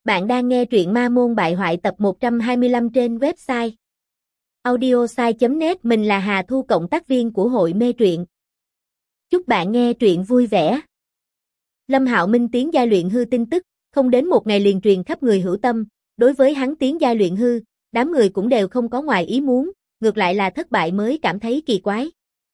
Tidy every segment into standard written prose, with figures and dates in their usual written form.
Bạn đang nghe truyện Ma Môn Bại Hoại tập 125 trên website audiosai.net. Mình là Hà Thu, cộng tác viên của hội mê truyện. Chúc bạn nghe truyện vui vẻ. Lâm Hạo Minh tiến giai luyện hư tin tức, không đến một ngày liền truyền khắp người hữu tâm. Đối với hắn tiến giai luyện hư, đám người cũng đều không có ngoài ý muốn, ngược lại là thất bại mới cảm thấy kỳ quái.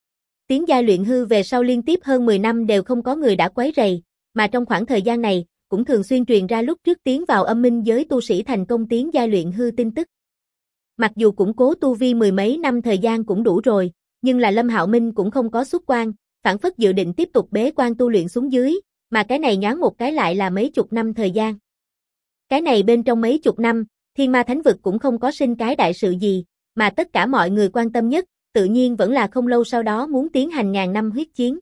Tiến giai luyện hư về sau liên tiếp hơn 10 năm đều không có người đã quấy rầy, mà trong khoảng thời gian này, cũng thường xuyên truyền ra lúc trước tiến vào âm minh giới tu sĩ thành công tiến giai luyện hư tin tức. Mặc dù củng cố tu vi mười mấy năm thời gian cũng đủ rồi, nhưng là Lâm Hạo Minh cũng không có xuất quan, phản phất dự định tiếp tục bế quan tu luyện xuống dưới, mà cái này nhoáng một cái lại là mấy chục năm thời gian. Cái này bên trong mấy chục năm, Thiên Ma Thánh Vực cũng không có sinh cái đại sự gì, mà tất cả mọi người quan tâm nhất, tự nhiên vẫn là không lâu sau đó muốn tiến hành ngàn năm huyết chiến.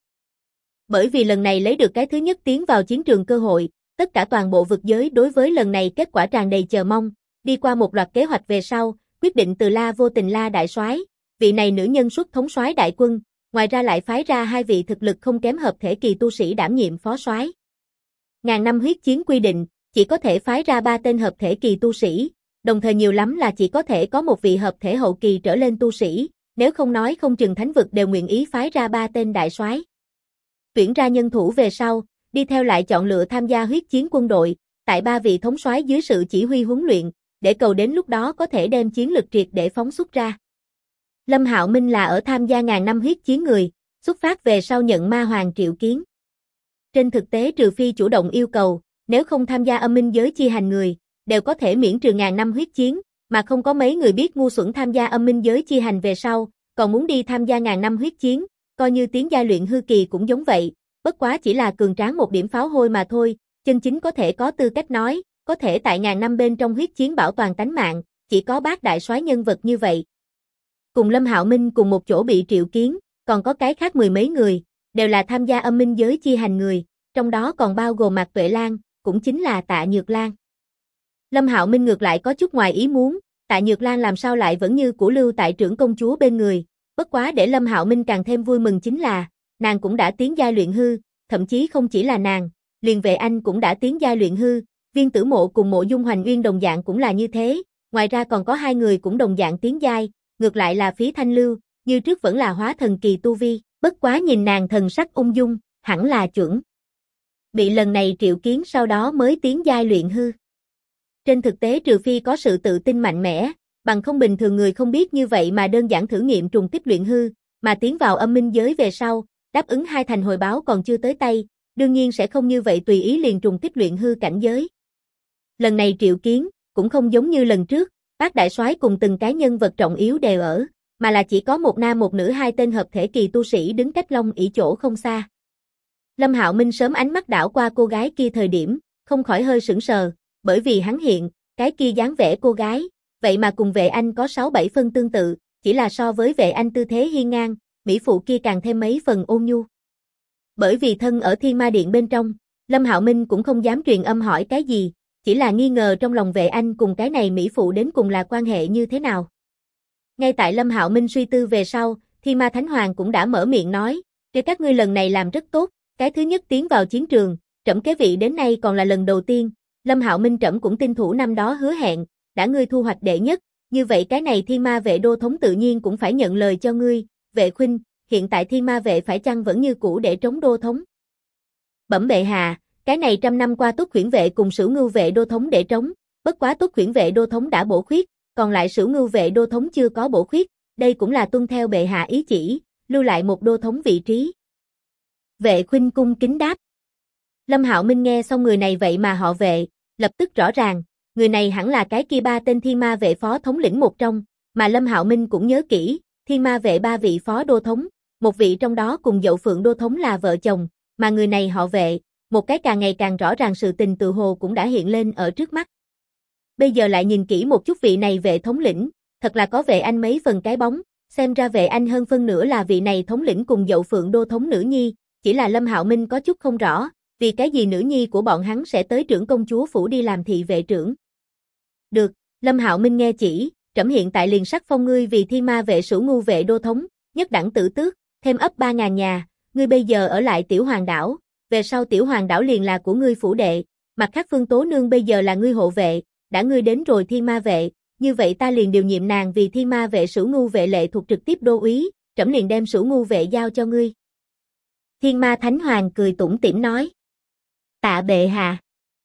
Bởi vì lần này lấy được cái thứ nhất tiến vào chiến trường cơ hội, tất cả toàn bộ vực giới đối với lần này kết quả tràn đầy chờ mong, đi qua một loạt kế hoạch về sau, quyết định từ La Vô Tình La đại soái, vị này nữ nhân xuất thống soái đại quân, ngoài ra lại phái ra hai vị thực lực không kém hợp thể kỳ tu sĩ đảm nhiệm phó soái. Ngàn năm huyết chiến quy định, chỉ có thể phái ra 3 tên hợp thể kỳ tu sĩ, đồng thời nhiều lắm là chỉ có thể có một vị hợp thể hậu kỳ trở lên tu sĩ, nếu không nói không chừng thánh vực đều nguyện ý phái ra 3 tên đại soái. Tuyển ra nhân thủ về sau, đi theo lại chọn lựa tham gia huyết chiến quân đội, tại 3 vị thống soái dưới sự chỉ huy huấn luyện, để cầu đến lúc đó có thể đem chiến lực triệt để phóng xuất ra. Lâm Hạo Minh là ở tham gia ngàn năm huyết chiến người, xuất phát về sau nhận ma hoàng triệu kiến. Trên thực tế trừ phi chủ động yêu cầu, nếu không tham gia âm minh giới chi hành người, đều có thể miễn trừ ngàn năm huyết chiến, mà không có mấy người biết ngu xuẩn tham gia âm minh giới chi hành về sau, còn muốn đi tham gia ngàn năm huyết chiến, coi như tiến giai luyện hư kỳ cũng giống vậy. Bất quá chỉ là cường tráng một điểm pháo hôi mà thôi, chân chính có thể có tư cách nói, có thể tại ngàn năm bên trong huyết chiến bảo toàn tánh mạng, chỉ có Bác đại soái nhân vật như vậy. Cùng Lâm Hạo Minh cùng một chỗ bị triệu kiến, còn có cái khác mười mấy người, đều là tham gia âm minh giới chi hành người, trong đó còn bao gồm Mạc Tuệ Lan, cũng chính là Tạ Nhược Lan. Lâm Hạo Minh ngược lại có chút ngoài ý muốn, Tạ Nhược Lan làm sao lại vẫn như cũ lưu tại trưởng công chúa bên người, bất quá để Lâm Hạo Minh càng thêm vui mừng chính là, nàng cũng đã tiến giai luyện hư, thậm chí không chỉ là nàng, liền Vệ Anh cũng đã tiến giai luyện hư, Viên Tử Mộ cùng Mộ Dung Hoành Uyên đồng dạng cũng là như thế, ngoài ra còn có hai người cũng đồng dạng tiến giai, ngược lại là Phí Thanh Lưu, như trước vẫn là hóa thần kỳ tu vi, bất quá nhìn nàng thần sắc ung dung, hẳn là chuẩn bị lần này triệu kiến sau đó mới tiến giai luyện hư. Trên thực tế trừ phi có sự tự tin mạnh mẽ, bằng không bình thường người không biết như vậy mà đơn giản thử nghiệm trùng kích luyện hư, mà tiến vào âm minh giới về sau, đáp ứng 2 thành hồi báo còn chưa tới tay, đương nhiên sẽ không như vậy tùy ý liền trùng kích luyện hư cảnh giới. Lần này triệu kiến, cũng không giống như lần trước, Bác đại soái cùng từng cái nhân vật trọng yếu đều ở, mà là chỉ có một nam một nữ 2 tên hợp thể kỳ tu sĩ đứng cách Long ỷ chỗ không xa. Lâm Hạo Minh sớm ánh mắt đảo qua cô gái kia thời điểm, không khỏi hơi sững sờ, bởi vì hắn hiện, cái kia dáng vẻ cô gái, vậy mà cùng Vệ Anh có 6-7 phân tương tự, chỉ là so với Vệ Anh tư thế hiên ngang, mỹ phụ kia càng thêm mấy phần ôn nhu. Bởi vì thân ở Thiên Ma Điện bên trong, Lâm Hạo Minh cũng không dám truyền âm hỏi cái gì, chỉ là nghi ngờ trong lòng Vệ Anh cùng cái này mỹ phụ đến cùng là quan hệ như thế nào. Ngay tại Lâm Hạo Minh suy tư về sau, Thiên Ma Thánh Hoàng cũng đã mở miệng nói, "Để các ngươi lần này làm rất tốt, cái thứ nhất tiến vào chiến trường, trẫm kế vị đến nay còn là lần đầu tiên, Lâm Hạo Minh trẫm cũng tin thủ năm đó hứa hẹn, đã ngươi thu hoạch đệ nhất, như vậy cái này Thiên Ma vệ đô thống tự nhiên cũng phải nhận lời cho ngươi, Vệ khuynh, hiện tại Thiên Ma vệ phải chăng vẫn như cũ để trống đô thống?" "Bẩm bệ hạ, cái này 100 năm qua Túc Khuyển vệ cùng Sửu Ngưu vệ đô thống để trống, bất quá Túc Khuyển vệ đô thống đã bổ khuyết, còn lại Sửu Ngưu vệ đô thống chưa có bổ khuyết, đây cũng là tuân theo bệ hạ ý chỉ, lưu lại một đô thống vị trí." Vệ khuynh cung kính đáp. Lâm Hạo Minh nghe xong người này vậy mà họ Vệ, lập tức rõ ràng, người này hẳn là cái kia 3 tên Thiên Ma vệ phó thống lĩnh một trong, mà Lâm Hạo Minh cũng nhớ kỹ, Thiên Ma vệ 3 vị phó đô thống, một vị trong đó cùng Dậu Phượng đô thống là vợ chồng, mà người này họ Vệ, một cái càng ngày càng rõ ràng sự tình tự hồ cũng đã hiện lên ở trước mắt. Bây giờ lại nhìn kỹ một chút vị này Vệ thống lĩnh, thật là có Vệ Anh mấy phần cái bóng, xem ra Vệ Anh hơn phân nửa là vị này thống lĩnh cùng Dậu Phượng đô thống nữ nhi, chỉ là Lâm Hạo Minh có chút không rõ, vì cái gì nữ nhi của bọn hắn sẽ tới trưởng công chúa phủ đi làm thị vệ trưởng. "Được, Lâm Hạo Minh nghe chỉ, trẫm hiện tại liền sắc phong ngươi vì Thiên Ma vệ Sửu Ngưu vệ đô thống, nhất đẳng tử tước, thêm ấp 3.000 nhà, ngươi bây giờ ở lại Tiểu Hoàng đảo, về sau Tiểu Hoàng đảo liền là của ngươi phủ đệ, Mặt khác Phương Tố Nương bây giờ là ngươi hộ vệ, đã ngươi đến rồi Thiên Ma vệ, như vậy ta liền điều nhiệm nàng vì Thiên Ma vệ Sửu Ngu vệ lệ thuộc trực tiếp đô úy, trẫm liền đem Sửu Ngu vệ giao cho ngươi. Thiên Ma Thánh Hoàng cười tủm tỉm nói. Tạ bệ hạ.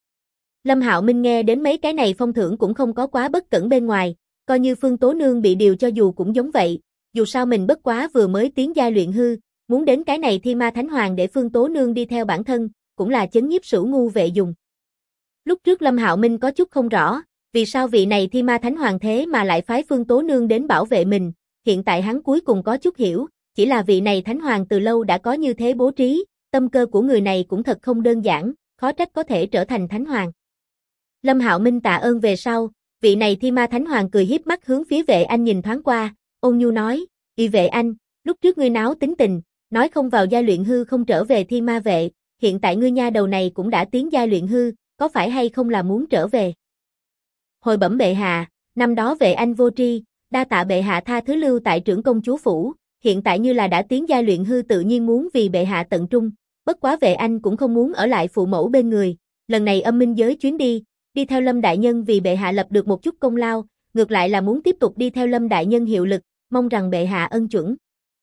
Lâm Hạo Minh nghe đến mấy cái này phong thưởng cũng không có quá bất cẩn bên ngoài, coi như Phương Tố Nương bị điều cho dù cũng giống vậy, dù sao mình bất quá vừa mới tiến giai luyện hư, muốn đến cái này Thiên Ma Thánh Hoàng để Phương Tố Nương đi theo bản thân, cũng là chấn nhiếp Sửu Ngu vệ dùng. Lúc trước Lâm Hạo Minh có chút không rõ, vì sao vị này Thiên Ma Thánh Hoàng thế mà lại phái Phương Tố Nương đến bảo vệ mình, hiện tại hắn cuối cùng có chút hiểu, chỉ là vị này Thánh Hoàng từ lâu đã có như thế bố trí, tâm cơ của người này cũng thật không đơn giản, khó trách có thể trở thành Thánh Hoàng. Lâm Hạo Minh tạ ơn về sau, vị này Thiên Ma Thánh Hoàng cười hiếp mắt hướng phía Vệ Anh nhìn thoáng qua, ôn nhu nói, "Y Vệ Anh, lúc trước ngươi náo tính tình, nói không vào giai luyện hư không trở về Thiên Ma vệ, hiện tại ngươi nha đầu này cũng đã tiến giai luyện hư, có phải hay không là muốn trở về?" Hồi bẩm bệ hạ, năm đó Vệ Anh vô tri, đa tạ bệ hạ tha thứ lưu tại trưởng công chúa phủ, hiện tại như là đã tiến giai luyện hư tự nhiên muốn vì bệ hạ tận trung, bất quá Vệ Anh cũng không muốn ở lại phụ mẫu bên người, lần này âm minh giới chuyến đi theo Lâm đại nhân vì bệ hạ lập được một chút công lao, ngược lại là muốn tiếp tục đi theo Lâm đại nhân hiệu lực, mong rằng bệ hạ ân chuẩn.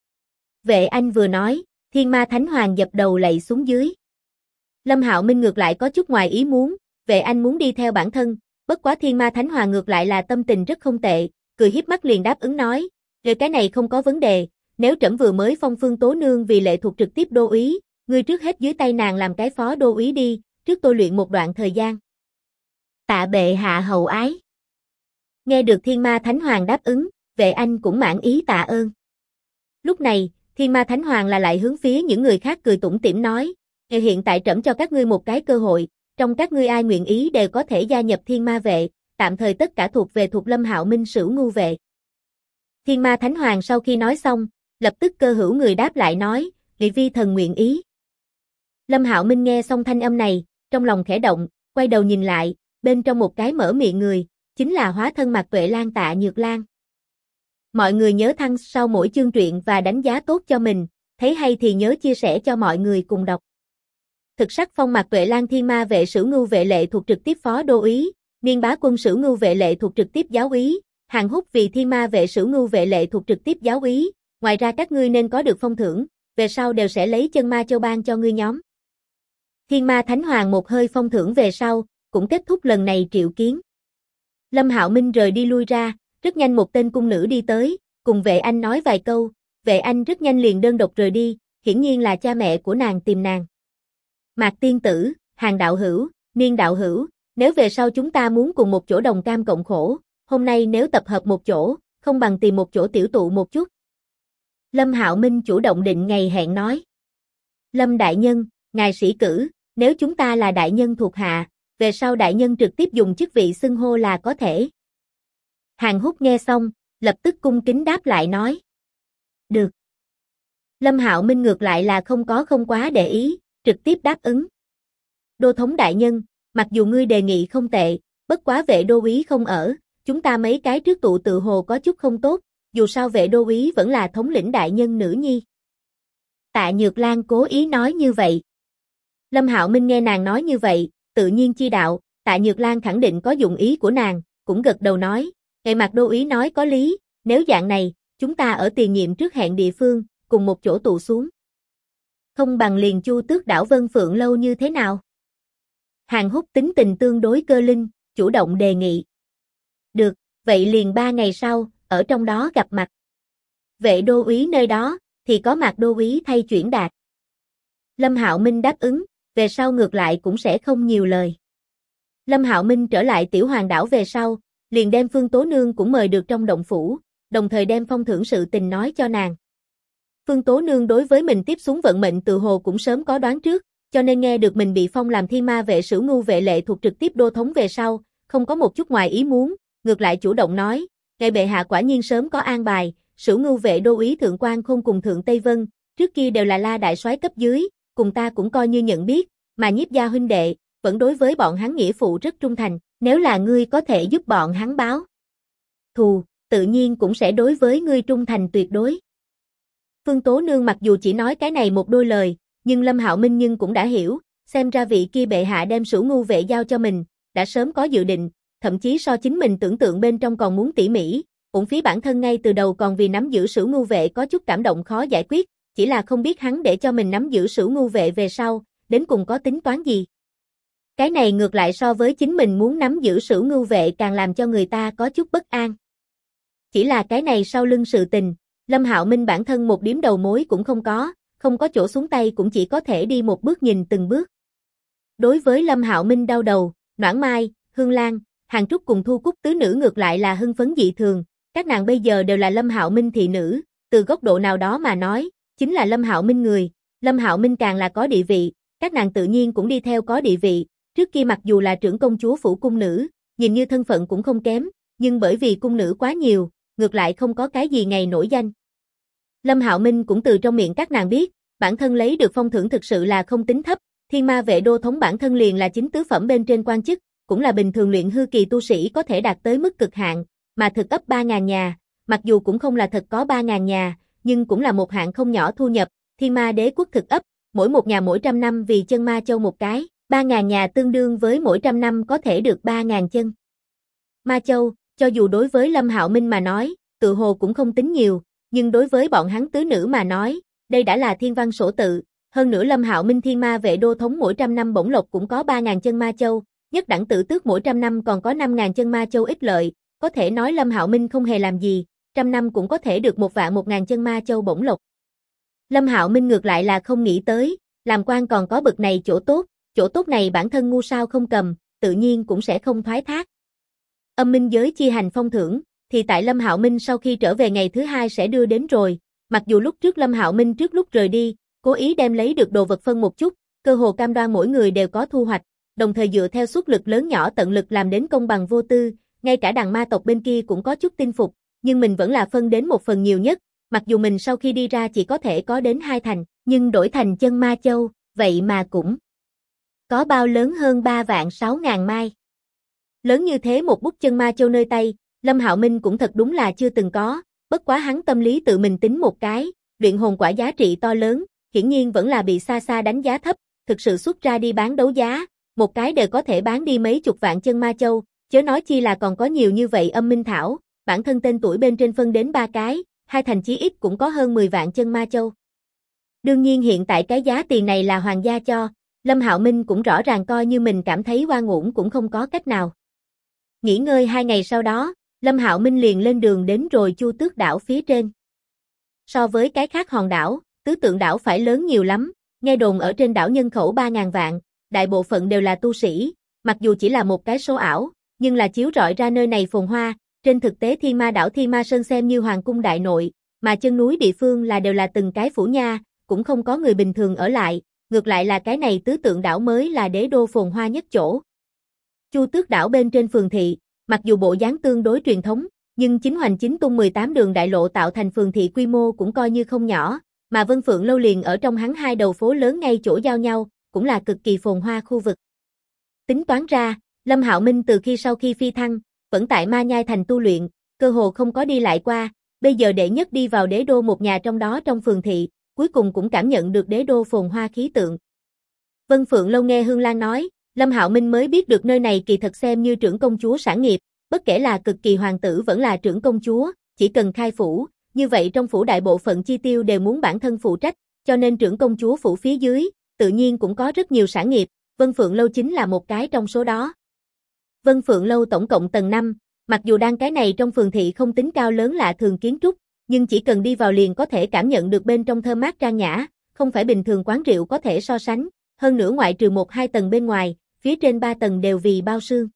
Vệ Anh vừa nói, Thiên Ma Thánh Hoàng dập đầu lạy xuống dưới. Lâm Hạo Minh ngược lại có chút ngoài ý muốn, Vệ Anh muốn đi theo bản thân, bất quá Thiên Ma Thánh Hoàng ngược lại là tâm tình rất không tệ, cười hiếp mắt liền đáp ứng nói, "Rồi cái này không có vấn đề, nếu trẫm vừa mới phong Phương Tố Nương vì lệ thuộc trực tiếp đô úy, ngươi trước hết dưới tay nàng làm cái phó đô úy đi, trước tôi luyện một đoạn thời gian." Tạ bệ hạ hậu ái. Nghe được Thiên Ma Thánh Hoàng đáp ứng, Vệ Anh cũng mãn ý tạ ơn. Lúc này, Thiên Ma Thánh Hoàng là lại hướng phía những người khác cười tủm tỉm nói, "Hiện tại trẫm cho các ngươi một cái cơ hội, trong các ngươi ai nguyện ý đều có thể gia nhập Thiên Ma vệ, tạm thời tất cả thuộc Lâm Hạo Minh Sửu Ngu vệ." Thiên Ma Thánh Hoàng sau khi nói xong, lập tức cơ hữu người đáp lại nói, "Nghị vi thần nguyện ý." Lâm Hạo Minh nghe xong thanh âm này, trong lòng khẽ động, quay đầu nhìn lại, bên trong một cái mở miệng người, chính là hóa thân Mạc Tuệ Lan Tạ Nhược Lan. Mọi người nhớ thăng sau mỗi chương truyện và đánh giá tốt cho mình, thấy hay thì nhớ chia sẻ cho mọi người cùng đọc. Thực sắc phong Mạc Tuệ Lan Thiên Ma vệ Sửu Ngu vệ lệ thuộc trực tiếp phó đô úy, Niên Bá Quân Sửu Ngu vệ lệ thuộc trực tiếp giáo úy, Hàn Húc vì Thiên Ma vệ Sửu Ngu vệ lệ thuộc trực tiếp giáo úy, ngoài ra các ngươi nên có được phong thưởng, về sau đều sẽ lấy chân ma châu ban cho ngươi nhóm. Thiên Ma Thánh Hoàng một hơi phong thưởng về sau, cũng kết thúc lần này triệu kiến. Lâm Hạo Minh rời đi lui ra, rất nhanh một tên cung nữ đi tới, cùng Vệ Anh nói vài câu, Vệ Anh rất nhanh liền đơn độc rời đi, hiển nhiên là cha mẹ của nàng tìm nàng. Mạc tiên tử, Hàn đạo hữu, Niên đạo hữu, nếu về sau chúng ta muốn cùng một chỗ đồng cam cộng khổ, hôm nay nếu tập hợp một chỗ, không bằng tìm một chỗ tiểu tụ một chút. Lâm Hạo Minh chủ động định ngày hẹn nói. Lâm đại nhân, ngài sĩ cử, nếu chúng ta là đại nhân thuộc hạ, về sau đại nhân trực tiếp dùng chức vị xưng hô là có thể. Hàn Húc nghe xong, lập tức cung kính đáp lại nói. Được. Lâm Hạo Minh ngược lại là không quá để ý, trực tiếp đáp ứng. Đô thống đại nhân, mặc dù ngươi đề nghị không tệ, bất quá Vệ đô úy không ở, chúng ta mấy cái trước tụ tự hồ có chút không tốt, dù sao Vệ đô úy vẫn là thống lĩnh đại nhân nữ nhi. Tạ Nhược Lan cố ý nói như vậy. Lâm Hạo Minh nghe nàng nói như vậy, tự nhiên chi đạo, Tạ Nhược Lan khẳng định có dụng ý của nàng, cũng gật đầu nói, "Ngài Mạc đô úy nói có lý, nếu dạng này, chúng ta ở tiền nhiệm trước hẹn địa phương, cùng một chỗ tụ xuống. Không bằng liền Chu Tước đảo Vân Phượng lâu như thế nào?" Hàn Húc tính tình tương đối cơ linh, chủ động đề nghị. Được, vậy liền 3 ngày sau, ở trong đó gặp mặt. Vệ đô úy nơi đó, thì có Mạc đô úy thay chuyển đạt. Lâm Hạo Minh đáp ứng, về sau ngược lại cũng sẽ không nhiều lời. Lâm Hạo Minh trở lại Tiểu Hoàng đảo về sau, liền đem Phương Tố Nương cũng mời được trong động phủ, đồng thời đem phong thưởng sự tình nói cho nàng. Phương Tố Nương đối với mình tiếp xuống vận mệnh tự hồ cũng sớm có đoán trước, cho nên nghe được mình bị phong làm Thiên Ma vệ Sửu Ngu vệ lệ thuộc trực tiếp đô thống về sau, không có một chút ngoài ý muốn, ngược lại chủ động nói, ngài bệ hạ quả nhiên sớm có an bài, Sửu Ngu vệ đô úy Thượng Quan Khôn cùng Thượng Tây Vân, trước kia đều là La đại soái cấp dưới, cùng ta cũng coi như nhận biết, mà Nhiếp gia huynh đệ, vẫn đối với bọn hắn nghĩa phụ rất trung thành, nếu là ngươi có thể giúp bọn hắn báo thù, tự nhiên cũng sẽ đối với ngươi trung thành tuyệt đối. Phương Tố Nương mặc dù chỉ nói cái này một đôi lời, nhưng Lâm Hạo Minh nhưng cũng đã hiểu, xem ra vị kia bệ hạ đem Sửu Ngưu vệ giao cho mình, đã sớm có dự định, thậm chí so chính mình tưởng tượng bên trong còn muốn tỉ mỉ, uổng phí bản thân ngay từ đầu còn vì nắm giữ Sửu Ngưu vệ có chút cảm động khó giải quyết, chỉ là không biết hắn để cho mình nắm giữ Sửu Ngưu vệ về sau, đến cùng có tính toán gì. Cái này ngược lại so với chính mình muốn nắm giữ Sửu Ngưu vệ càng làm cho người ta có chút bất an. Chỉ là cái này sau lưng sự tình, Lâm Hạo Minh bản thân một điểm đầu mối cũng không có chỗ xuống tay cũng chỉ có thể đi một bước nhìn từng bước. Đối với Lâm Hạo Minh đau đầu, Noãn Mai, Hương Lan, Hàn Trúc cùng Thu Cúc tứ nữ ngược lại là hưng phấn dị thường, các nàng bây giờ đều là Lâm Hạo Minh thị nữ, từ góc độ nào đó mà nói, chính là Lâm Hạo Minh người, Lâm Hạo Minh càng là có địa vị, các nàng tự nhiên cũng đi theo có địa vị, trước kia mặc dù là trưởng công chúa phủ cung nữ, nhìn như thân phận cũng không kém, nhưng bởi vì cung nữ quá nhiều, ngược lại không có cái gì ngày nổi danh. Lâm Hạo Minh cũng từ trong miệng các nàng biết, bản thân lấy được phong thưởng thực sự là không tính thấp, Thiên Ma vệ đô thống bản thân liền là chính tứ phẩm bên trên quan chức, cũng là bình thường luyện hư kỳ tu sĩ có thể đạt tới mức cực hạn, mà thực ấp 3.000 nhà, mặc dù cũng không là thật có 3.000 nhà, nhưng cũng là một hạng không nhỏ thu nhập, Thiên Ma đế quốc thực ấp, mỗi một nhà mỗi trăm năm vì chân ma châu một cái, 3.000 nhà tương đương với mỗi trăm năm có thể được 3.000 chân ma châu, cho dù đối với Lâm Hạo Minh mà nói, tự hồ cũng không tính nhiều, nhưng đối với bọn hắn tứ nữ mà nói, đây đã là thiên văn sổ tự, hơn nữa Lâm Hạo Minh Thiên Ma vệ đô thống mỗi trăm năm bổng lộc cũng có 3.000 chân ma châu, nhất đẳng tử tước mỗi trăm năm còn có 5.000 chân ma châu ích lợi, có thể nói Lâm Hạo Minh không hề làm gì, trăm năm cũng có thể được 1.000 chân ma châu bổng lộc. Lâm Hạo Minh ngược lại là không nghĩ tới, làm quan còn có bực này chỗ tốt này bản thân ngu sao không cầm, tự nhiên cũng sẽ không thoái thác. Âm minh giới chia hành phong thưởng, thì tại Lâm Hạo Minh sau khi trở về ngày thứ hai sẽ đưa đến rồi, mặc dù lúc trước Lâm Hạo Minh trước lúc rời đi, cố ý đem lấy được đồ vật phân một chút, cơ hồ cam đoan mỗi người đều có thu hoạch, đồng thời dựa theo suất lực lớn nhỏ tận lực làm đến công bằng vô tư, ngay cả đằng ma tộc bên kia cũng có chút tin phục, nhưng mình vẫn là phân đến một phần nhiều nhất, mặc dù mình sau khi đi ra chỉ có thể có đến 2 thành, nhưng đổi thành chân ma châu, vậy mà cũng có bao lớn hơn 3.600.000 mai. Lớn như thế một bút chân ma châu nơi tay, Lâm Hạo Minh cũng thật đúng là chưa từng có, bất quá hắn tâm lý tự mình tính một cái, luyện hồn quả giá trị to lớn, hiển nhiên vẫn là bị xa xa đánh giá thấp, thực sự xuất ra đi bán đấu giá, một cái đều có thể bán đi mấy chục vạn chân ma châu, chớ nói chi là còn có nhiều như vậy âm minh thảo, bản thân tên tuổi bên trên phân đến 3 cái, 2 thành chí ít cũng có hơn 10 vạn chân ma châu. Đương nhiên hiện tại cái giá tiền này là hoàng gia cho, Lâm Hạo Minh cũng rõ ràng coi như mình cảm thấy oan uổng cũng không có cách nào. Nghỉ ngơi 2 ngày sau đó, Lâm Hạo Minh liền lên đường đến rồi Chu Tước đảo phía trên. So với cái khác hòn đảo, Tứ Tượng đảo phải lớn nhiều lắm, nghe đồn ở trên đảo nhân khẩu 3.000 vạn, đại bộ phận đều là tu sĩ, mặc dù chỉ là một cái số ảo, nhưng là chiếu rọi ra nơi này phồn hoa, trên thực tế Thiên Ma đảo Thiên Ma Sơn xem như hoàng cung đại nội, mà chân núi địa phương là đều là từng cái phủ nha, cũng không có người bình thường ở lại, ngược lại là cái này Tứ Tượng đảo mới là đế đô phồn hoa nhất chỗ. Chu Tước đảo bên trên phường thị, mặc dù bộ dáng tương đối truyền thống, nhưng chính hoành chính tung 18 đường đại lộ tạo thành phường thị quy mô cũng coi như không nhỏ, mà Vân Phượng lâu liền ở trong hắn 2 đầu phố lớn ngay chỗ giao nhau, cũng là cực kỳ phồn hoa khu vực. Tính toán ra, Lâm Hạo Minh từ sau khi phi thăng, vẫn tại Ma Nhai thành tu luyện, cơ hồ không có đi lại qua, bây giờ đệ nhất đi vào đế đô một nhà trong đó trong phường thị, cuối cùng cũng cảm nhận được đế đô phồn hoa khí tượng. Vân Phượng lâu nghe Hương Lan nói, Lâm Hạo Minh mới biết được nơi này kỳ thật xem như trưởng công chúa sản nghiệp, bất kể là cực kỳ hoàng tử vẫn là trưởng công chúa, chỉ cần khai phủ, như vậy trong phủ đại bộ phận chi tiêu đều muốn bản thân phụ trách, cho nên trưởng công chúa phủ phía dưới, tự nhiên cũng có rất nhiều sản nghiệp, Vân Phượng lâu chính là một cái trong số đó. Vân Phượng lâu tổng cộng tầng 5, mặc dù đang cái này trong phường thị không tính cao lớn lạ thường kiến trúc, nhưng chỉ cần đi vào liền có thể cảm nhận được bên trong thơm mát trang nhã, không phải bình thường quán rượu có thể so sánh, hơn nữa ngoại trừ 1-2 tầng bên ngoài, phía trên 3 tầng đều vì bao sương.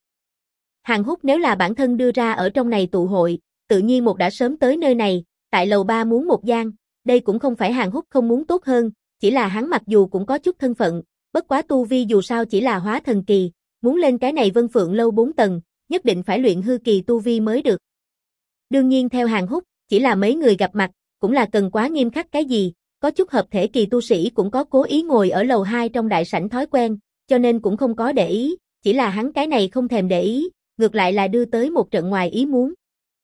Hàn Húc nếu là bản thân đưa ra ở trong này tụ hội, tự nhiên một đã sớm tới nơi này, tại lầu 3 muốn một gian, đây cũng không phải Hàn Húc không muốn tốt hơn, chỉ là hắn mặc dù cũng có chút thân phận, bất quá tu vi dù sao chỉ là hóa thần kỳ, muốn lên cái này Vân Phượng lâu 4 tầng, nhất định phải luyện hư kỳ tu vi mới được. Đương nhiên theo Hàn Húc, chỉ là mấy người gặp mặt, cũng là cần quá nghiêm khắc cái gì, có chút hợp thể kỳ tu sĩ cũng có cố ý ngồi ở lầu 2 trong đại sảnh thói quen, cho nên cũng không có để ý, chỉ là hắn cái này không thèm để ý, ngược lại là đưa tới một trận ngoài ý muốn.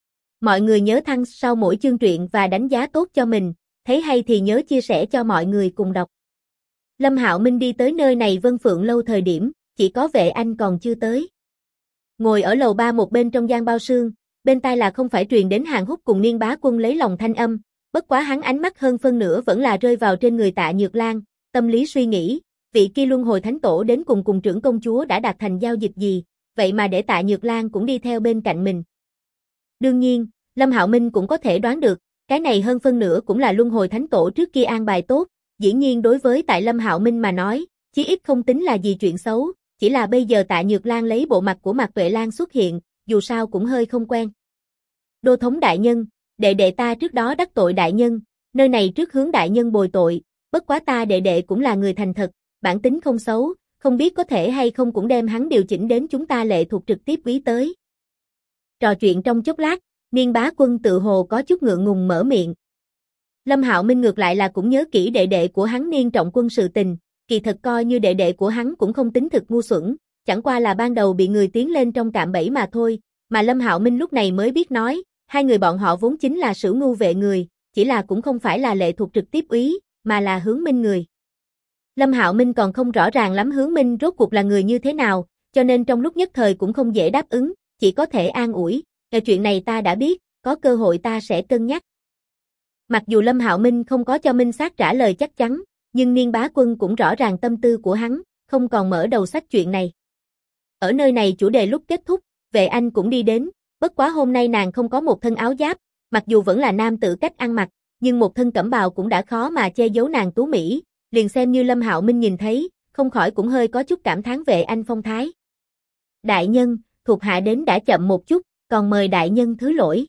Mọi người nhớ thăng sau mỗi chương truyện và đánh giá tốt cho mình, thấy hay thì nhớ chia sẻ cho mọi người cùng đọc. Lâm Hạo Minh đi tới nơi này Vân Phượng lâu thời điểm, chỉ có Vệ Anh còn chưa tới. Ngồi ở lầu 3 một bên trong gian bao sương, bên tai là không phải truyền đến Hàn Húc cùng Niên Bá Quân lấy lòng thanh âm, bất quá hắn ánh mắt hơn phân nửa vẫn là rơi vào trên người Tạ Nhược Lan, tâm lý suy nghĩ, vị kia luân hồi thánh tổ đến cùng trưởng công chúa đã đạt thành giao dịch gì, vậy mà để Tạ Nhược Lan cũng đi theo bên cạnh mình. Đương nhiên, Lâm Hạo Minh cũng có thể đoán được, cái này hơn phân nửa cũng là luân hồi thánh tổ trước kia an bài tốt, dĩ nhiên đối với tại Lâm Hạo Minh mà nói, chí ít không tính là gì chuyện xấu, chỉ là bây giờ Tạ Nhược Lan lấy bộ mặt của Mạc Tuệ Lan xuất hiện, dù sao cũng hơi không quen. Đô thống đại nhân, đệ đệ ta trước đó đắc tội đại nhân, nơi này trước hướng đại nhân bồi tội, bất quá ta đệ đệ cũng là người thành thật, bản tính không xấu, không biết có thể hay không cũng đem hắn điều chỉnh đến chúng ta lệ thuộc trực tiếp quý tới. Trò chuyện trong chốc lát, Niên Bá Quân tự hồ có chút ngượng ngùng mở miệng. Lâm Hạo Minh ngược lại là cũng nhớ kỹ đệ đệ của hắn Niên Trọng Quân sự tình, kỳ thật coi như đệ đệ của hắn cũng không tính thực ngu xuẩn, chẳng qua là ban đầu bị người tiến lên trong cạm bẫy mà thôi, mà Lâm Hạo Minh lúc này mới biết nói, hai người bọn họ vốn chính là Sửu Ngưu vệ người, chỉ là cũng không phải là lệ thuộc trực tiếp úy, mà là Hướng Minh người. Lâm Hạo Minh còn không rõ ràng lắm Hướng Minh rốt cuộc là người như thế nào, cho nên trong lúc nhất thời cũng không dễ đáp ứng, chỉ có thể an ủi, chuyện này ta đã biết, có cơ hội ta sẽ cân nhắc. Mặc dù Lâm Hạo Minh không có cho minh xác trả lời chắc chắn, nhưng Niên Bá Quân cũng rõ ràng tâm tư của hắn, không còn mở đầu sách chuyện này. Ở nơi này chủ đề lúc kết thúc, Vệ Anh cũng đi đến, bất quá hôm nay nàng không có một thân áo giáp, mặc dù vẫn là nam tử cách ăn mặc, nhưng một thân cẩm bào cũng đã khó mà che giấu nàng tú mỹ, liền xem như Lâm Hạo Minh nhìn thấy, không khỏi cũng hơi có chút cảm thán Vệ Anh phong thái. Đại nhân, thuộc hạ đến đã chậm một chút, còn mời đại nhân thứ lỗi.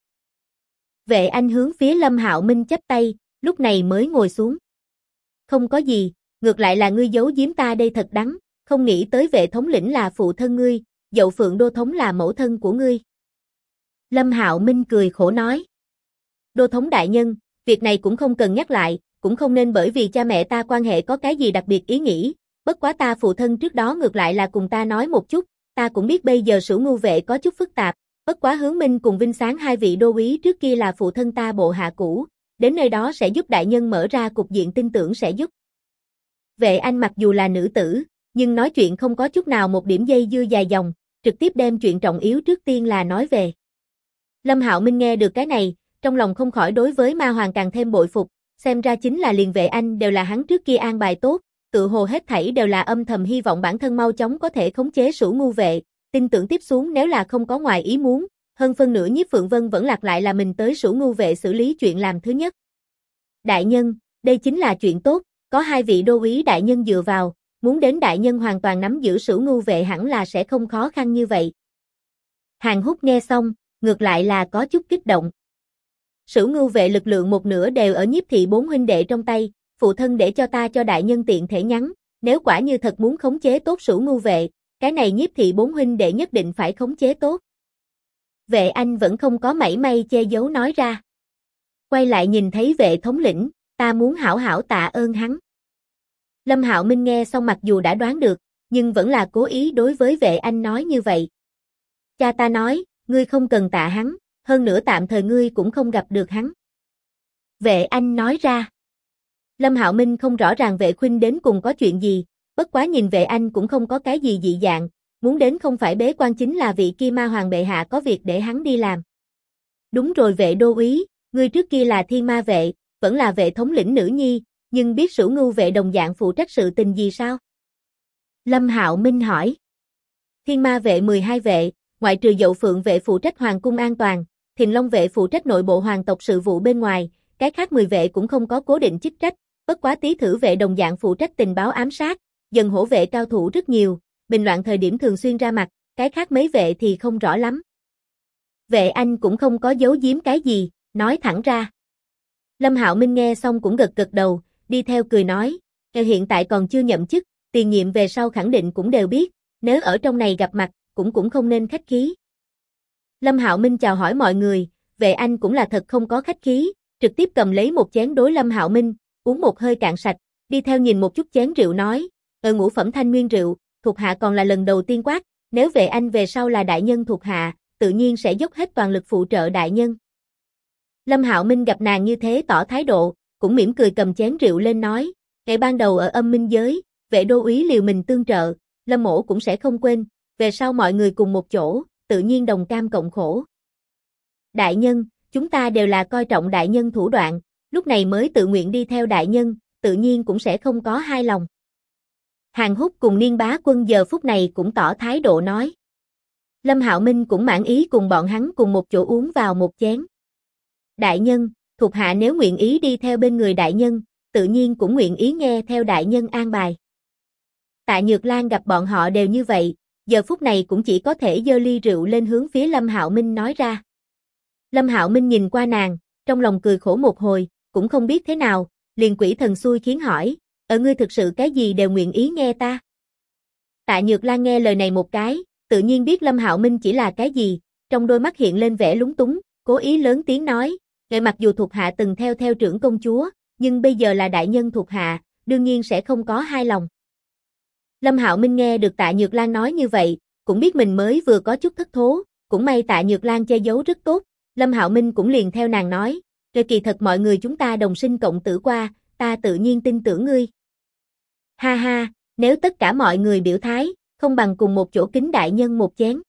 Vệ Anh hướng phía Lâm Hạo Minh chắp tay, lúc này mới ngồi xuống. Không có gì, ngược lại là ngươi giấu giếm ta đây thật đắng, không nghĩ tới Vệ thống lĩnh là phụ thân ngươi, Dậu Phượng đô thống là mẫu thân của ngươi. Lâm Hạo Minh cười khổ nói. Đô thống đại nhân, việc này cũng không cần nhắc lại, cũng không nên bởi vì cha mẹ ta quan hệ có cái gì đặc biệt ý nghĩ, bất quá ta phụ thân trước đó ngược lại là cùng ta nói một chút, ta cũng biết bây giờ Sửu Ngưu vệ có chút phức tạp, bất quá Hướng Minh cùng Vinh Sáng hai vị đô úy trước kia là phụ thân ta bộ hạ cũ, đến nơi đó sẽ giúp đại nhân mở ra cục diện tin tưởng sẽ giúp. Vệ Anh mặc dù là nữ tử, nhưng nói chuyện không có chút nào một điểm dây dưa dài dòng, trực tiếp đem chuyện trọng yếu trước tiên là nói về. Lâm Hạo Minh nghe được cái này, trong lòng không khỏi đối với Ma Hoàng càng thêm bội phục, xem ra chính là liền Vệ Anh đều là hắn trước kia an bài tốt, tự hồ hết thảy đều là âm thầm hy vọng bản thân mau chóng có thể khống chế Sửu Ngưu vệ, tin tưởng tiếp xuống nếu là không có ngoài ý muốn, hơn phân nửa Nhiếp Phượng Vân vẫn lạc lại là mình tới Sửu Ngưu vệ xử lý chuyện làm thứ nhất. Đại nhân, đây chính là chuyện tốt, có hai vị đô úy đại nhân dựa vào, muốn đến đại nhân hoàn toàn nắm giữ Sửu Ngưu vệ hẳn là sẽ không khó khăn như vậy. Hàn Húc nghe xong, ngược lại là có chút kích động. Sửu Ngưu vệ lực lượng một nửa đều ở Nhiếp thị bốn huynh đệ trong tay, phụ thân để cho ta cho đại nhân tiện thể nhắn, nếu quả như thật muốn khống chế tốt Sửu Ngưu vệ, cái này Nhiếp thị bốn huynh đệ nhất định phải khống chế tốt. Vệ Anh vẫn không có mảy may che giấu nói ra. Quay lại nhìn thấy Vệ thống lĩnh, ta muốn hảo hảo tạ ơn hắn. Lâm Hạo Minh nghe xong mặc dù đã đoán được, nhưng vẫn là cố ý đối với Vệ Anh nói như vậy. Cha ta nói, ngươi không cần tạ hắn, hơn nữa tạm thời ngươi cũng không gặp được hắn. Vệ Anh nói ra. Lâm Hạo Minh không rõ ràng Vệ Khuynh đến cùng có chuyện gì, bất quá nhìn Vệ Anh cũng không có cái gì dị dạng, muốn đến không phải bế quan chính là vị kia Ma Hoàng bệ hạ có việc để hắn đi làm. Đúng rồi Vệ đô úy, ngươi trước kia là Thiên Ma vệ, vẫn là Vệ thống lĩnh nữ nhi, nhưng biết Sửu Ngưu vệ đồng dạng phụ trách sự tình gì sao? Lâm Hạo Minh hỏi. Thiên Ma vệ 12 vệ, ngoại trừ Dậu Phượng vệ phụ trách hoàng cung an toàn, Thìn Long vệ phụ trách nội bộ hoàng tộc sự vụ bên ngoài, cái khác 10 vệ cũng không có cố định chức trách, bất quá Tý Thử vệ đồng dạng phụ trách tình báo ám sát, Dần Hổ vệ cao thủ rất nhiều, bình loạn thời điểm thường xuyên ra mặt, cái khác mấy vệ thì không rõ lắm. Vệ Anh cũng không có giấu giếm cái gì, nói thẳng ra. Lâm Hạo Minh nghe xong cũng gật gật đầu, đi theo cười nói, hiện tại còn chưa nhậm chức, tiền nhiệm về sau khẳng định cũng đều biết, nếu ở trong này gặp mặt, cũng không nên khách khí. Lâm Hạo Minh chào hỏi mọi người, Vệ Anh cũng là thật không có khách khí, trực tiếp cầm lấy một chén đối Lâm Hạo Minh, uống một hơi cạn sạch, đi theo nhìn một chút chén rượu nói, ngũ phẩm thanh nguyên rượu, thuộc hạ còn là lần đầu tiên quát, nếu Vệ Anh về sau là đại nhân thuộc hạ, tự nhiên sẽ dốc hết toàn lực phụ trợ đại nhân. Lâm Hạo Minh gặp nàng như thế tỏ thái độ, cũng mỉm cười cầm chén rượu lên nói, ngày ban đầu ở âm minh giới, Vệ đô úy liều mình tương trợ, Lâm mỗ cũng sẽ không quên, về sau mọi người cùng một chỗ, tự nhiên đồng cam cộng khổ. Đại nhân, chúng ta đều là coi trọng đại nhân thủ đoạn, lúc này mới tự nguyện đi theo đại nhân, tự nhiên cũng sẽ không có hai lòng. Hàn Húc cùng Niên Bá Quân giờ phút này cũng tỏ thái độ nói. Lâm Hạo Minh cũng mãn ý cùng bọn hắn cùng một chỗ uống vào một chén. Đại nhân, thuộc hạ nếu nguyện ý đi theo bên người đại nhân, tự nhiên cũng nguyện ý nghe theo đại nhân an bài. Tạ Nhược Lan gặp bọn họ đều như vậy, giờ phút này cũng chỉ có thể giơ ly rượu lên hướng phía Lâm Hạo Minh nói ra. Lâm Hạo Minh nhìn qua nàng, trong lòng cười khổ một hồi, cũng không biết thế nào, liền quỷ thần xui khiến hỏi, ngươi thực sự cái gì đều nguyện ý nghe ta? Tạ Nhược Lan nghe lời này một cái, tự nhiên biết Lâm Hạo Minh chỉ là cái gì, trong đôi mắt hiện lên vẻ lúng túng, cố ý lớn tiếng nói, mặc dù thuộc hạ từng theo trưởng công chúa, nhưng bây giờ là đại nhân thuộc hạ, đương nhiên sẽ không có hai lòng. Lâm Hạo Minh nghe được Tạ Nhược Lan nói như vậy, cũng biết mình mới vừa có chút thất thố, cũng may Tạ Nhược Lan che giấu rất tốt, Lâm Hạo Minh cũng liền theo nàng nói, kỳ thật mọi người chúng ta đồng sinh cộng tử qua, ta tự nhiên tin tưởng ngươi. Ha ha, nếu tất cả mọi người biểu thái, không bằng cùng một chỗ kính đại nhân một chén.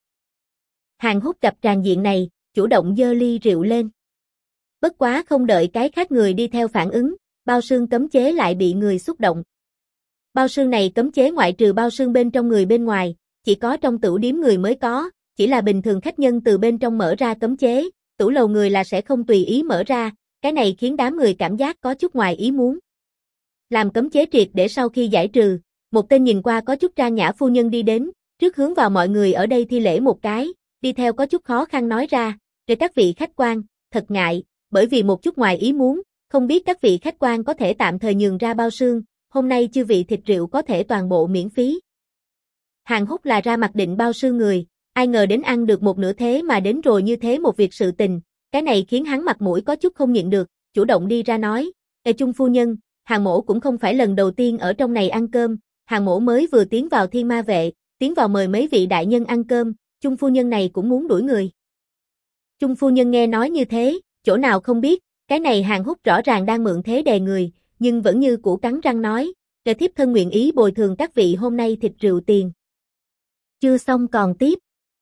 Hàn Húc gặp tràng diện này, chủ động giơ ly rượu lên. Bất quá không đợi cái khác người đi theo phản ứng, bao xương cấm chế lại bị người xúc động. Bao xương này cấm chế ngoại trừ bao xương bên trong người bên ngoài, chỉ có trong tửu điếm người mới có, chỉ là bình thường khách nhân từ bên trong mở ra cấm chế, tửu lầu người là sẽ không tùy ý mở ra, cái này khiến đám người cảm giác có chút ngoài ý muốn. Làm cấm chế triệt để sau khi giải trừ, một tên nhìn qua có chút trang nhã phu nhân đi đến, trước hướng vào mọi người ở đây thi lễ một cái, đi theo có chút khó khăn nói ra, các vị khách quan, thật ngại, bởi vì một chút ngoài ý muốn, không biết các vị khách quan có thể tạm thời nhường ra bao xương, hôm nay chư vị thịt rượu có thể toàn bộ miễn phí. Hàn Húc là ra mặt định bao xương người, ai ngờ đến ăn được một nửa thế mà đến rồi như thế một việc sự tình, cái này khiến hắn mặt mũi có chút không nhịn được, chủ động đi ra nói, Chung phu nhân, Hàn mỗ cũng không phải lần đầu tiên ở trong này ăn cơm, Hàn mỗ mới vừa tiến vào Thiên Ma vệ, tiến vào mời mấy vị đại nhân ăn cơm, Chung phu nhân này cũng muốn đuổi người. Chung phu nhân nghe nói như thế, chỗ nào không biết, cái này Hàn Húc rõ ràng đang mượn thế đè người, nhưng vẫn như cũ cắn răng nói, thiếp thân nguyện ý bồi thường các vị hôm nay thịt rượu tiền. Chưa xong còn tiếp.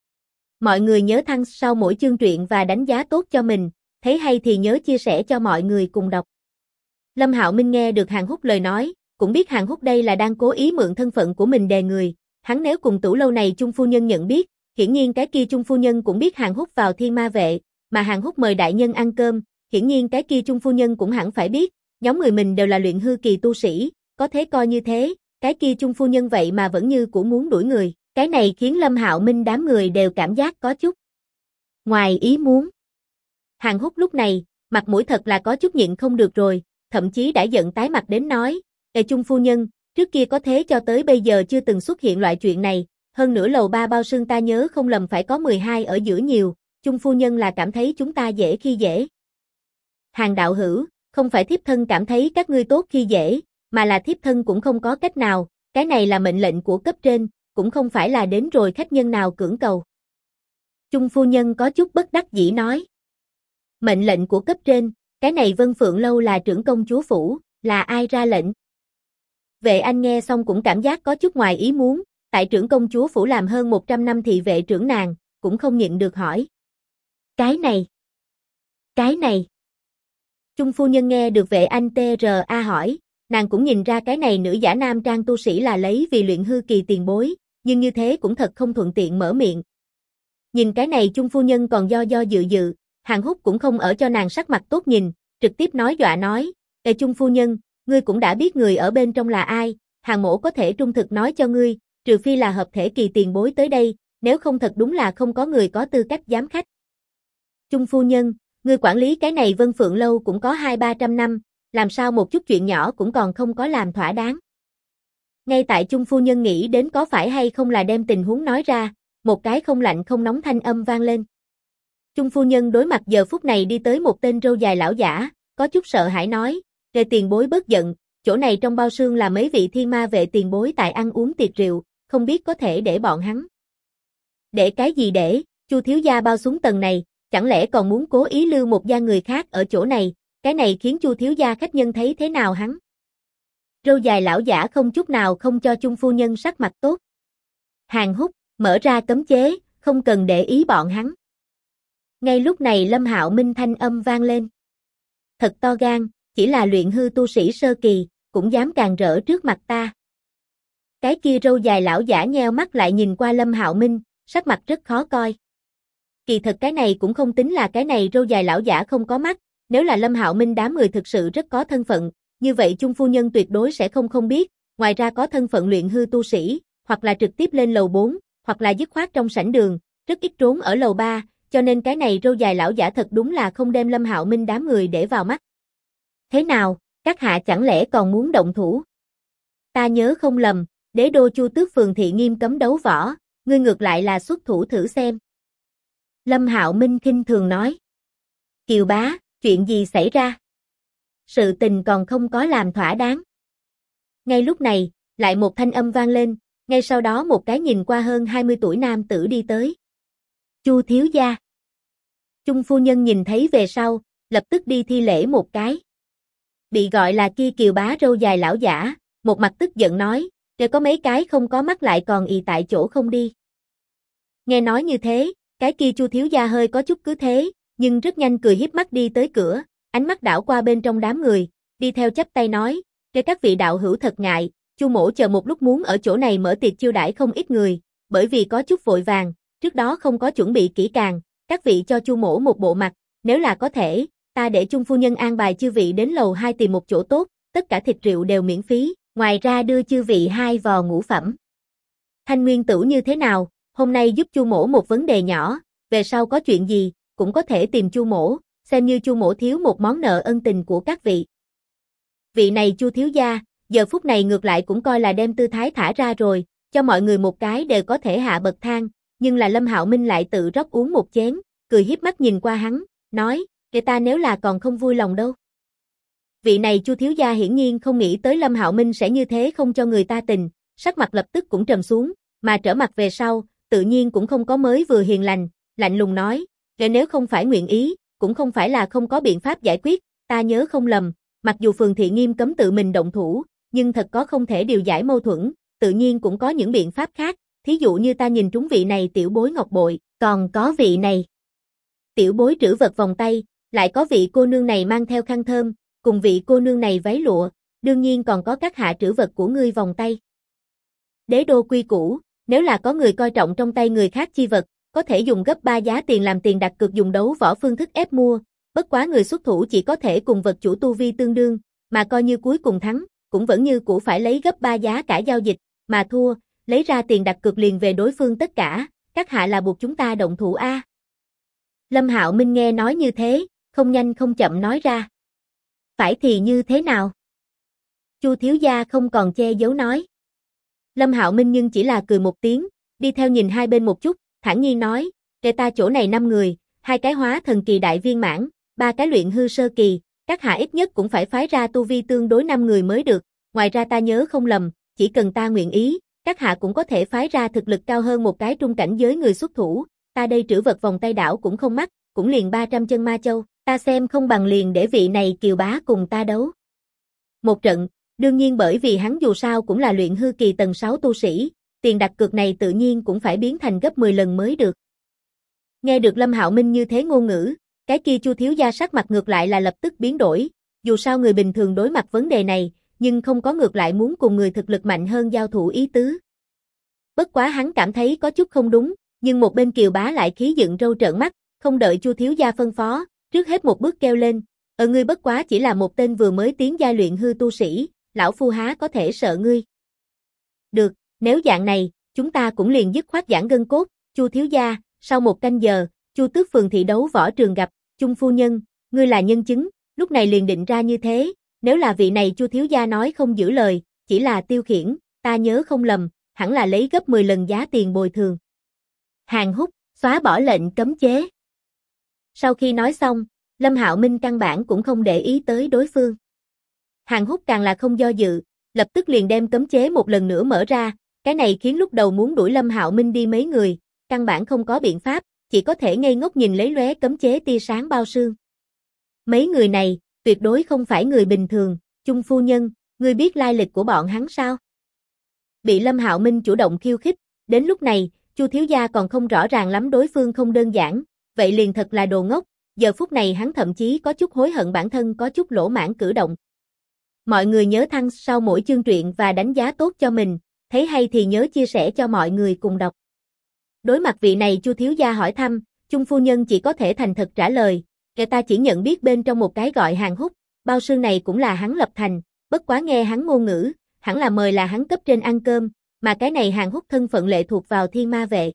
Mọi người nhớ thăng sau mỗi chương truyện và đánh giá tốt cho mình, thấy hay thì nhớ chia sẻ cho mọi người cùng đọc. Lâm Hạo Minh nghe được Hàn Húc lời nói, cũng biết Hàn Húc đây là đang cố ý mượn thân phận của mình đè người, hắn nếu cùng tửu lâu này Chung phu nhân nhận biết, hiển nhiên cái kia Chung phu nhân cũng biết Hàn Húc vào Thiên Ma vệ, mà Hàn Húc mời đại nhân ăn cơm, hiển nhiên cái kia Chung phu nhân cũng hẳn phải biết, nhóm người mình đều là luyện hư kỳ tu sĩ, có thế coi như thế, cái kia Chung phu nhân vậy mà vẫn như cũ muốn đuổi người, cái này khiến Lâm Hạo Minh đám người đều cảm giác có chút ngoài ý muốn. Hàn Húc lúc này, mặt mũi thật là có chút nhịn không được rồi, thậm chí đã giận tái mặt đến nói, Chung phu nhân, trước kia có thế cho tới bây giờ chưa từng xuất hiện loại chuyện này, hơn nữa lầu 3 bao xương ta nhớ không lầm phải có 12 ở giữa nhiều, Chung phu nhân là cảm thấy chúng ta dễ khi dễ. Hàn đạo hữu, không phải thiếp thân cảm thấy các ngươi tốt khi dễ, mà là thiếp thân cũng không có cách nào, cái này là mệnh lệnh của cấp trên, cũng không phải là đến rồi khách nhân nào cưỡng cầu. Chung phu nhân có chút bất đắc dĩ nói. Mệnh lệnh của cấp trên, cái này Vân Phượng Lâu là trưởng công chúa phủ, là ai ra lệnh? Vệ Anh nghe xong cũng cảm giác có chút ngoài ý muốn, tại trưởng công chúa phủ làm hơn 100 năm thị vệ trưởng nàng, cũng không nhịn được hỏi. Cái này. Chung phu nhân nghe được Vệ Anh TRA hỏi, nàng cũng nhìn ra cái này nữ giả nam trang tu sĩ là lấy vì luyện hư kỳ tiền bối, nhưng như thế cũng thật không thuận tiện mở miệng. Nhìn cái này Chung phu nhân còn do dự, Hàn Húc cũng không ở cho nàng sắc mặt tốt nhìn, trực tiếp nói dọa nói, Chung phu nhân, ngươi cũng đã biết người ở bên trong là ai, Hàn mỗ có thể trung thực nói cho ngươi, trừ phi là hợp thể kỳ tiền bối tới đây, nếu không thật đúng là không có người có tư cách giám khách. Chung phu nhân, ngươi quản lý cái này Vân Phượng Lâu cũng có 200-300 năm, làm sao một chút chuyện nhỏ cũng còn không có làm thỏa đáng. Ngay tại Chung phu nhân nghĩ đến có phải hay không là đem tình huống nói ra, một cái không lạnh không nóng thanh âm vang lên. Chung phu nhân đối mặt giờ phút này đi tới một tên râu dài lão giả, có chút sợ hãi nói, tiền bối bớt giận, chỗ này trong bao xương là mấy vị Thiên Ma vệ tiền bối tại ăn uống tiệc rượu, không biết có thể để bọn hắn. Để cái gì để, Chu thiếu gia bao xuống tầng này, chẳng lẽ còn muốn cố ý lưu một gia người khác ở chỗ này, cái này khiến Chu thiếu gia khách nhân thấy thế nào hắn? Râu dài lão giả không chút nào không cho Chung phu nhân sắc mặt tốt. Hàn Húc, mở ra cấm chế, không cần để ý bọn hắn. Ngay lúc này Lâm Hạo Minh thanh âm vang lên. Thật to gan, chỉ là luyện hư tu sĩ sơ kỳ, cũng dám càn rỡ trước mặt ta. Cái kia râu dài lão giả nheo mắt lại nhìn qua Lâm Hạo Minh, sắc mặt rất khó coi. Kỳ thật cái này cũng không tính là cái này râu dài lão giả không có mắt, nếu là Lâm Hạo Minh đám người thực sự rất có thân phận, như vậy Chung phu nhân tuyệt đối sẽ không biết, ngoài ra có thân phận luyện hư tu sĩ, hoặc là trực tiếp lên lầu 4, hoặc là dứt khoát trong sảnh đường, rất ít trốn ở lầu 3, cho nên cái này râu dài lão giả thật đúng là không đem Lâm Hạo Minh đám người để vào mắt. Thế nào, các hạ chẳng lẽ còn muốn động thủ? Ta nhớ không lầm, đế đô Chu Tước phường thị nghiêm cấm đấu võ, ngươi ngược lại là xuất thủ thử xem. Lâm Hạo Minh khinh thường nói. Kiều bá, chuyện gì xảy ra? Sự tình còn không có làm thỏa đáng. Ngay lúc này, lại một thanh âm vang lên, ngay sau đó một cái nhìn qua hơn 20 tuổi nam tử đi tới. Chu thiếu gia. Chung phu nhân nhìn thấy về sau, lập tức đi thi lễ một cái. Bị gọi là kia Kiều bá râu dài lão giả, một mặt tức giận nói, để có mấy cái không có mắt lại còn ì tại chỗ không đi. Nghe nói như thế, cái kia Chu thiếu gia hơi có chút cứ thế, nhưng rất nhanh cười hiếp mắt đi tới cửa, ánh mắt đảo qua bên trong đám người, đi theo chắp tay nói, để các vị đạo hữu thật ngại, Chu mỗ chờ một lúc muốn ở chỗ này mở tiệc chiêu đãi không ít người, bởi vì có chút vội vàng, trước đó không có chuẩn bị kỹ càng, các vị cho Chu mỗ một bộ mặt, nếu là có thể, ta để Chung phu nhân an bài chư vị đến lầu 2 tìm một chỗ tốt, tất cả thịt rượu đều miễn phí, ngoài ra đưa chư vị 2 vò ngũ phẩm. Thanh Nguyên Tửu như thế nào, hôm nay giúp Chu mỗ một vấn đề nhỏ, về sau có chuyện gì, cũng có thể tìm Chu mỗ, xem như Chu mỗ thiếu một món nợ ân tình của các vị. Vị này Chu thiếu gia, giờ phút này ngược lại cũng coi là đem tư thái thả ra rồi, cho mọi người một cái đều có thể hạ bậc thang, nhưng là Lâm Hạo Minh lại tự rót uống một chén, cười hiếp mắt nhìn qua hắn, nói, kể ta nếu là còn không vui lòng đâu. Vị này Chu thiếu gia hiển nhiên không nghĩ tới Lâm Hạo Minh sẽ như thế không cho người ta tình, sắc mặt lập tức cũng trầm xuống, mà trở mặt về sau, tự nhiên cũng không có mới vừa hiền lành, lạnh lùng nói, nếu không phải nguyện ý, cũng không phải là không có biện pháp giải quyết, ta nhớ không lầm, mặc dù phường thị nghiêm cấm tự mình động thủ, nhưng thật có không thể điều giải mâu thuẫn, tự nhiên cũng có những biện pháp khác, thí dụ như ta nhìn trúng vị này tiểu bối ngọc bội, còn có vị này. Tiểu bối trữ vật vòng tay, lại có vị cô nương này mang theo khăn thơm, cùng vị cô nương này váy lụa, đương nhiên còn có các hạ trữ vật của ngươi vòng tay. Đế đô quy củ, nếu là có người coi trọng trong tay người khác chi vật, có thể dùng gấp 3 giá tiền làm tiền đặt cược dùng đấu võ phương thức ép mua, bất quá người xuất thủ chỉ có thể cùng vật chủ tu vi tương đương, mà coi như cuối cùng thắng, cũng vẫn như cũ phải lấy gấp 3 giá cả giao dịch, mà thua, lấy ra tiền đặt cược liền về đối phương tất cả, các hạ là buộc chúng ta động thủ a. Lâm Hạo Minh nghe nói như thế, không nhanh không chậm nói ra. Phải thì như thế nào? Chu thiếu gia không còn che giấu nói. Lâm Hạo Minh nhưng chỉ là cười một tiếng, đi theo nhìn hai bên một chút, thản nhiên nói, để ta chỗ này 5 người, 2 cái hóa thần kỳ đại viên mãn, 3 cái luyện hư sơ kỳ, các hạ ít nhất cũng phải phái ra tu vi tương đối 5 người mới được, ngoài ra ta nhớ không lầm, chỉ cần ta nguyện ý, các hạ cũng có thể phái ra thực lực cao hơn một cái trung cảnh giới người xuất thủ, ta đây trữ vật vòng tay đảo cũng không mắc, cũng liền 300 chân ma châu, ta xem không bằng liền để vị này Kiều bá cùng ta đấu. Một trận, đương nhiên bởi vì hắn dù sao cũng là luyện hư kỳ tầng 6 tu sĩ, tiền đặt cược này tự nhiên cũng phải biến thành gấp 10 lần mới được. Nghe được Lâm Hạo Minh như thế ngôn ngữ, cái kia Chu thiếu gia sắc mặt ngược lại là lập tức biến đổi, dù sao người bình thường đối mặt vấn đề này, nhưng không có ngược lại muốn cùng người thực lực mạnh hơn giao thủ ý tứ. Bất quá hắn cảm thấy có chút không đúng, nhưng một bên Kiều bá lại khí dựng râu trợn mắt, không đợi Chu thiếu gia phân phó, trước hết một bước kêu lên, ngươi bất quá chỉ là một tên vừa mới tiến giai luyện hư tu sĩ, lão phu há có thể sợ ngươi. Được, nếu dạng này, chúng ta cũng liền dứt khoát giãn gân cốt, Chu thiếu gia, sau 1 canh giờ, Chu Tước phường thị đấu võ trường gặp, Chung phu nhân, ngươi là nhân chứng, lúc này liền định ra như thế, nếu là vị này Chu thiếu gia nói không giữ lời, chỉ là tiêu khiển, ta nhớ không lầm, hẳn là lấy gấp 10 lần giá tiền bồi thường. Hàn Húc, xóa bỏ lệnh cấm chế. Sau khi nói xong, Lâm Hạo Minh căn bản cũng không để ý tới đối phương. Hàn Húc càng là không do dự, lập tức liền đem cấm chế một lần nữa mở ra, cái này khiến lúc đầu muốn đuổi Lâm Hạo Minh đi mấy người, căn bản không có biện pháp, chỉ có thể ngây ngốc nhìn lấy lóe cấm chế tia sáng bao sương. Mấy người này, tuyệt đối không phải người bình thường, Chung phu nhân, Ngươi biết lai lịch của bọn hắn sao? Bị Lâm Hạo Minh chủ động khiêu khích, đến lúc này, Chu thiếu gia còn không rõ ràng lắm đối phương không đơn giản, vậy liền thật là đồ ngốc, giờ phút này hắn thậm chí có chút hối hận bản thân có chút lỗ mãng cử động. Mọi người nhớ thăng sau mỗi chương truyện và đánh giá tốt cho mình, thấy hay thì nhớ chia sẻ cho mọi người cùng đọc. Đối mặt vị này Chu thiếu gia hỏi thăm, Chung phu nhân chỉ có thể thành thật trả lời, người ta chỉ nhận biết bên trong một cái gọi Hàng Húc, bao xương này cũng là hắn lập thành, bất quá nghe hắn ngôn ngữ, hẳn là mời là hắn cấp trên ăn cơm, mà cái này Hàng Húc thân phận lệ thuộc vào Thiên Ma vệ.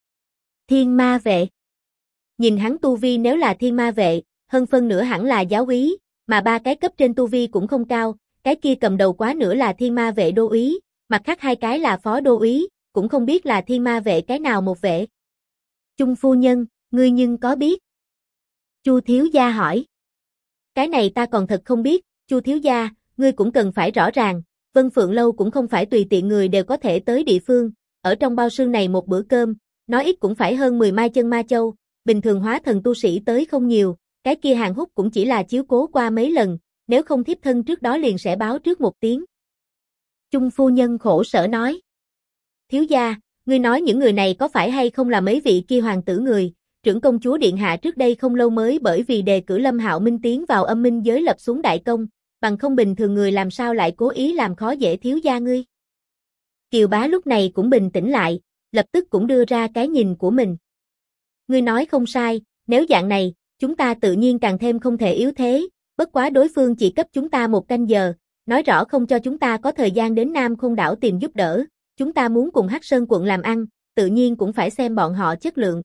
Thiên Ma vệ? Nhìn hắn tu vi nếu là Thiên Ma vệ, hơn phân nửa hẳn là giáo úy, mà ba cái cấp trên tu vi cũng không cao, cái kia cầm đầu quá nữa là Thiên Ma vệ đô úy, mặt khác hai cái là phó đô úy, cũng không biết là Thiên Ma vệ cái nào một vệ. Chung phu nhân, ngươi nhưng có biết? Chu thiếu gia hỏi. Cái này ta còn thật không biết, Chu thiếu gia, ngươi cũng cần phải rõ ràng, Vân Phượng Lâu cũng không phải tùy tiện người đều có thể tới địa phương, ở trong bao xương này một bữa cơm, nói ít cũng phải hơn 10 mai chân ma châu, bình thường hóa thần tu sĩ tới không nhiều, cái kia Hàng Húc cũng chỉ là chiếu cố qua mấy lần, nếu không thiếp thân trước đó liền sẽ báo trước một tiếng. Chung phu nhân khổ sở nói. Thiếu gia, ngươi nói những người này có phải hay không là mấy vị kia hoàng tử người, trưởng công chúa điện hạ trước đây không lâu mới bởi vì đề cử Lâm Hạo Minh tiến vào âm minh giới lập xuống đại công, bằng không bình thường người làm sao lại cố ý làm khó dễ thiếu gia ngươi. Kiều bá lúc này cũng bình tĩnh lại, lập tức cũng đưa ra cái nhìn của mình. Ngươi nói không sai, nếu dạng này, chúng ta tự nhiên càng thêm không thể yếu thế, bất quá đối phương chỉ cấp chúng ta 1 canh giờ, nói rõ không cho chúng ta có thời gian đến Nam Khôn đảo tìm giúp đỡ, chúng ta muốn cùng Hắc Sơn quận làm ăn, tự nhiên cũng phải xem bọn họ chất lượng.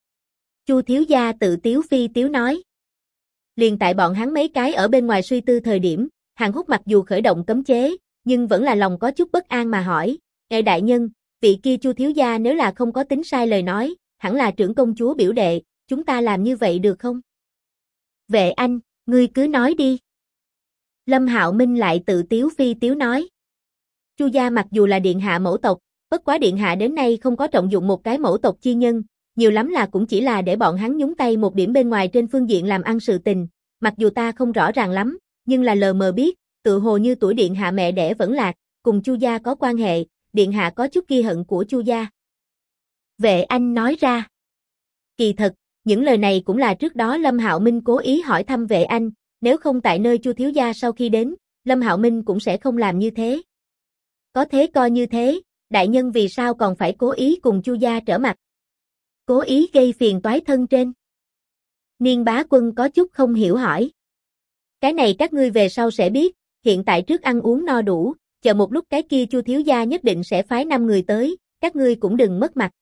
Chu thiếu gia tự tiếu phi tiếu nói. Liền tại bọn hắn mấy cái ở bên ngoài suy tư thời điểm, Hàng Húc mặc dù khởi động cấm chế, nhưng vẫn là lòng có chút bất an mà hỏi, "Ê đại nhân, vị kia Chu thiếu gia nếu là không có tính sai lời nói, hẳn là trưởng công chúa biểu đệ, chúng ta làm như vậy được không?" "Vệ anh, ngươi cứ nói đi." Lâm Hạo Minh lại tự tiếu phi tiếu nói. Chu gia mặc dù là điện hạ mẫu tộc, bất quá điện hạ đến nay không có trọng dụng một cái mẫu tộc chi nhân, nhiều lắm là cũng chỉ là để bọn hắn nhúng tay một điểm bên ngoài trên phương diện làm ăn sự tình, mặc dù ta không rõ ràng lắm, nhưng là lờ mờ biết, tự hồ như tuổi điện hạ mẹ đẻ vẫn lạc, cùng Chu gia có quan hệ, điện hạ có chút ghi hận của Chu gia. Vệ anh nói ra. Kỳ thật, những lời này cũng là trước đó Lâm Hạo Minh cố ý hỏi thăm vệ anh, nếu không tại nơi Chu thiếu gia sau khi đến, Lâm Hạo Minh cũng sẽ không làm như thế. Có thế coi như thế, đại nhân vì sao còn phải cố ý cùng Chu gia trở mặt? Cố ý gây phiền toái thân trên. Niên Bá Quân có chút không hiểu hỏi. Cái này các ngươi về sau sẽ biết, hiện tại trước ăn uống no đủ, chờ một lúc cái kia Chu thiếu gia nhất định sẽ phái 5 người tới, các ngươi cũng đừng mất mặt.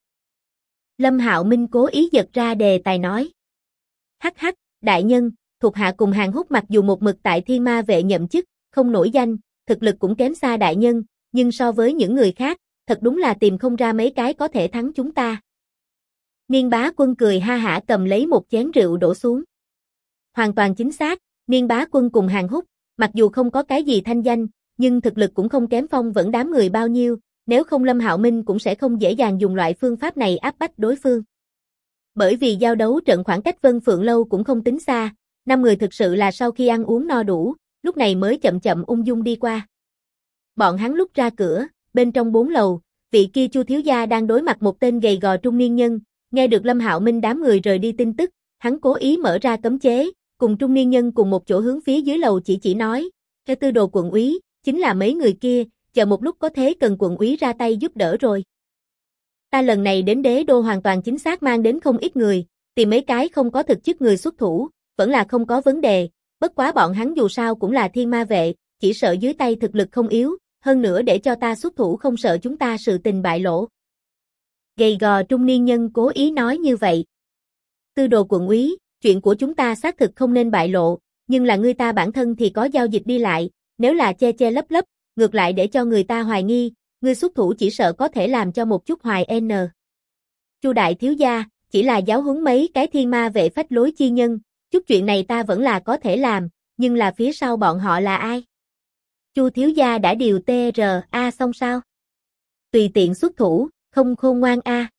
Lâm Hạo Minh cố ý giật ra đề tài nói. Hắc hắc, đại nhân, thuộc hạ cùng Hàng Húc mặc dù một mực tại Thiên Ma vệ nhậm chức, không nổi danh, thực lực cũng kém xa đại nhân, nhưng so với những người khác, thật đúng là tìm không ra mấy cái có thể thắng chúng ta. Niên Bá Quân cười ha hả cầm lấy một chén rượu đổ xuống. Hoàn toàn chính xác, Niên Bá Quân cùng Hàng Húc, mặc dù không có cái gì thanh danh, nhưng thực lực cũng không kém Phong vẫn đám người bao nhiêu, nếu không Lâm Hạo Minh cũng sẽ không dễ dàng dùng loại phương pháp này áp bách đối phương. Bởi vì giao đấu trận khoảng cách Vân Phượng Lâu cũng không tính xa, 5 người thực sự là sau khi ăn uống no đủ, lúc này mới chậm chậm ung dung đi qua. Bọn hắn lúc ra cửa, bên trong 4 lầu, vị kia Chu thiếu gia đang đối mặt một tên gầy gò trung niên nhân, nghe được Lâm Hạo Minh đám người rời đi tin tức, hắn cố ý mở ra cấm chế, cùng trung niên nhân cùng một chỗ hướng phía dưới lầu chỉ nói, "Theo Tư Đồ quận úy, chính là mấy người kia, chờ một lúc có thế cần quận úy ra tay giúp đỡ rồi. Ta lần này đến đế đô hoàn toàn chính xác mang đến không ít người, tìm mấy cái không có thực chức người xuất thủ, vẫn là không có vấn đề, bất quá bọn hắn dù sao cũng là Thiên Ma vệ, chỉ sợ dưới tay thực lực không yếu, hơn nữa để cho ta xuất thủ không sợ chúng ta sự tình bại lộ." Gầy gò trung niên nhân cố ý nói như vậy. "Tư Đồ quận úy, chuyện của chúng ta xác thực không nên bại lộ, nhưng là người ta bản thân thì có giao dịch đi lại, nếu là che che lấp lấp, ngược lại để cho người ta hoài nghi, ngươi xuất thủ chỉ sợ có thể làm cho một chút hoài n. Chu đại thiếu gia, chỉ là giáo huấn mấy cái Thiên Ma vệ phách lối chi nhân, chút chuyện này ta vẫn là có thể làm, nhưng là phía sau bọn họ là ai? Chu thiếu gia đã điều TRA xong sao? Tùy tiện xuất thủ, không khôn ngoan a."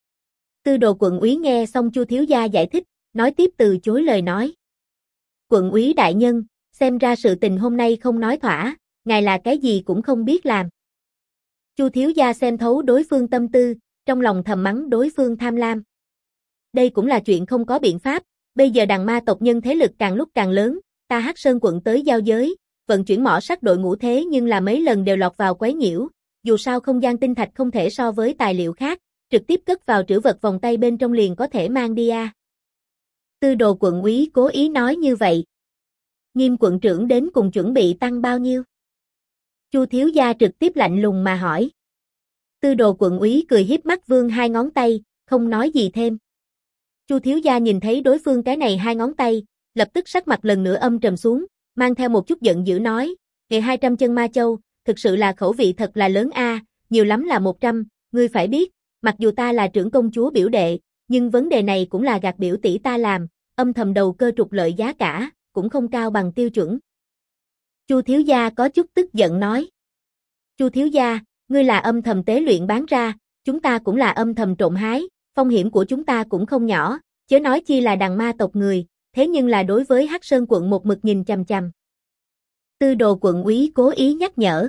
Tư Đồ quận úy nghe xong Chu thiếu gia giải thích, nói tiếp từ chối lời nói. "Quận úy đại nhân, xem ra sự tình hôm nay không nói thỏa, ngài là cái gì cũng không biết làm. Chu thiếu gia xem thấu đối phương tâm tư, trong lòng thầm mắng đối phương tham lam. Đây cũng là chuyện không có biện pháp, bây giờ đằng ma tộc nhân thế lực càng lúc càng lớn, ta Hắc Sơn quận tới giao giới, vận chuyển mỏ sắt đội ngũ thế nhưng là mấy lần đều lọt vào quấy nhiễu, dù sao không gian tinh thạch không thể so với tài liệu khác, trực tiếp cất vào trữ vật vòng tay bên trong liền có thể mang đi a. Tư đồ quận úy cố ý nói như vậy. Nghiêm quận trưởng đến cùng chuẩn bị tăng bao nhiêu? Chu thiếu gia trực tiếp lạnh lùng mà hỏi. Tư đồ quận úy cười hiếp mắt vươn hai ngón tay, không nói gì thêm. Chu thiếu gia nhìn thấy đối phương cái này hai ngón tay, lập tức sắc mặt lần nữa âm trầm xuống, mang theo một chút giận dữ nói, "Hệ 200 chân ma châu, thực sự là khẩu vị thật là lớn a, nhiều lắm là 100, ngươi phải biết, mặc dù ta là trưởng công chúa biểu đệ, nhưng vấn đề này cũng là gạt biểu tỷ ta làm, âm thầm đầu cơ trục lợi giá cả, cũng không cao bằng tiêu chuẩn." Chu thiếu gia có chút tức giận nói. Chu thiếu gia, ngươi là âm thầm tế luyện bán ra, chúng ta cũng là âm thầm trộm hái, phong hiểm của chúng ta cũng không nhỏ, chớ nói chi là đằng ma tộc người, thế nhưng là đối với Hắc Sơn quận một mực nhìn chằm chằm. Tư đồ quận úy cố ý nhắc nhở.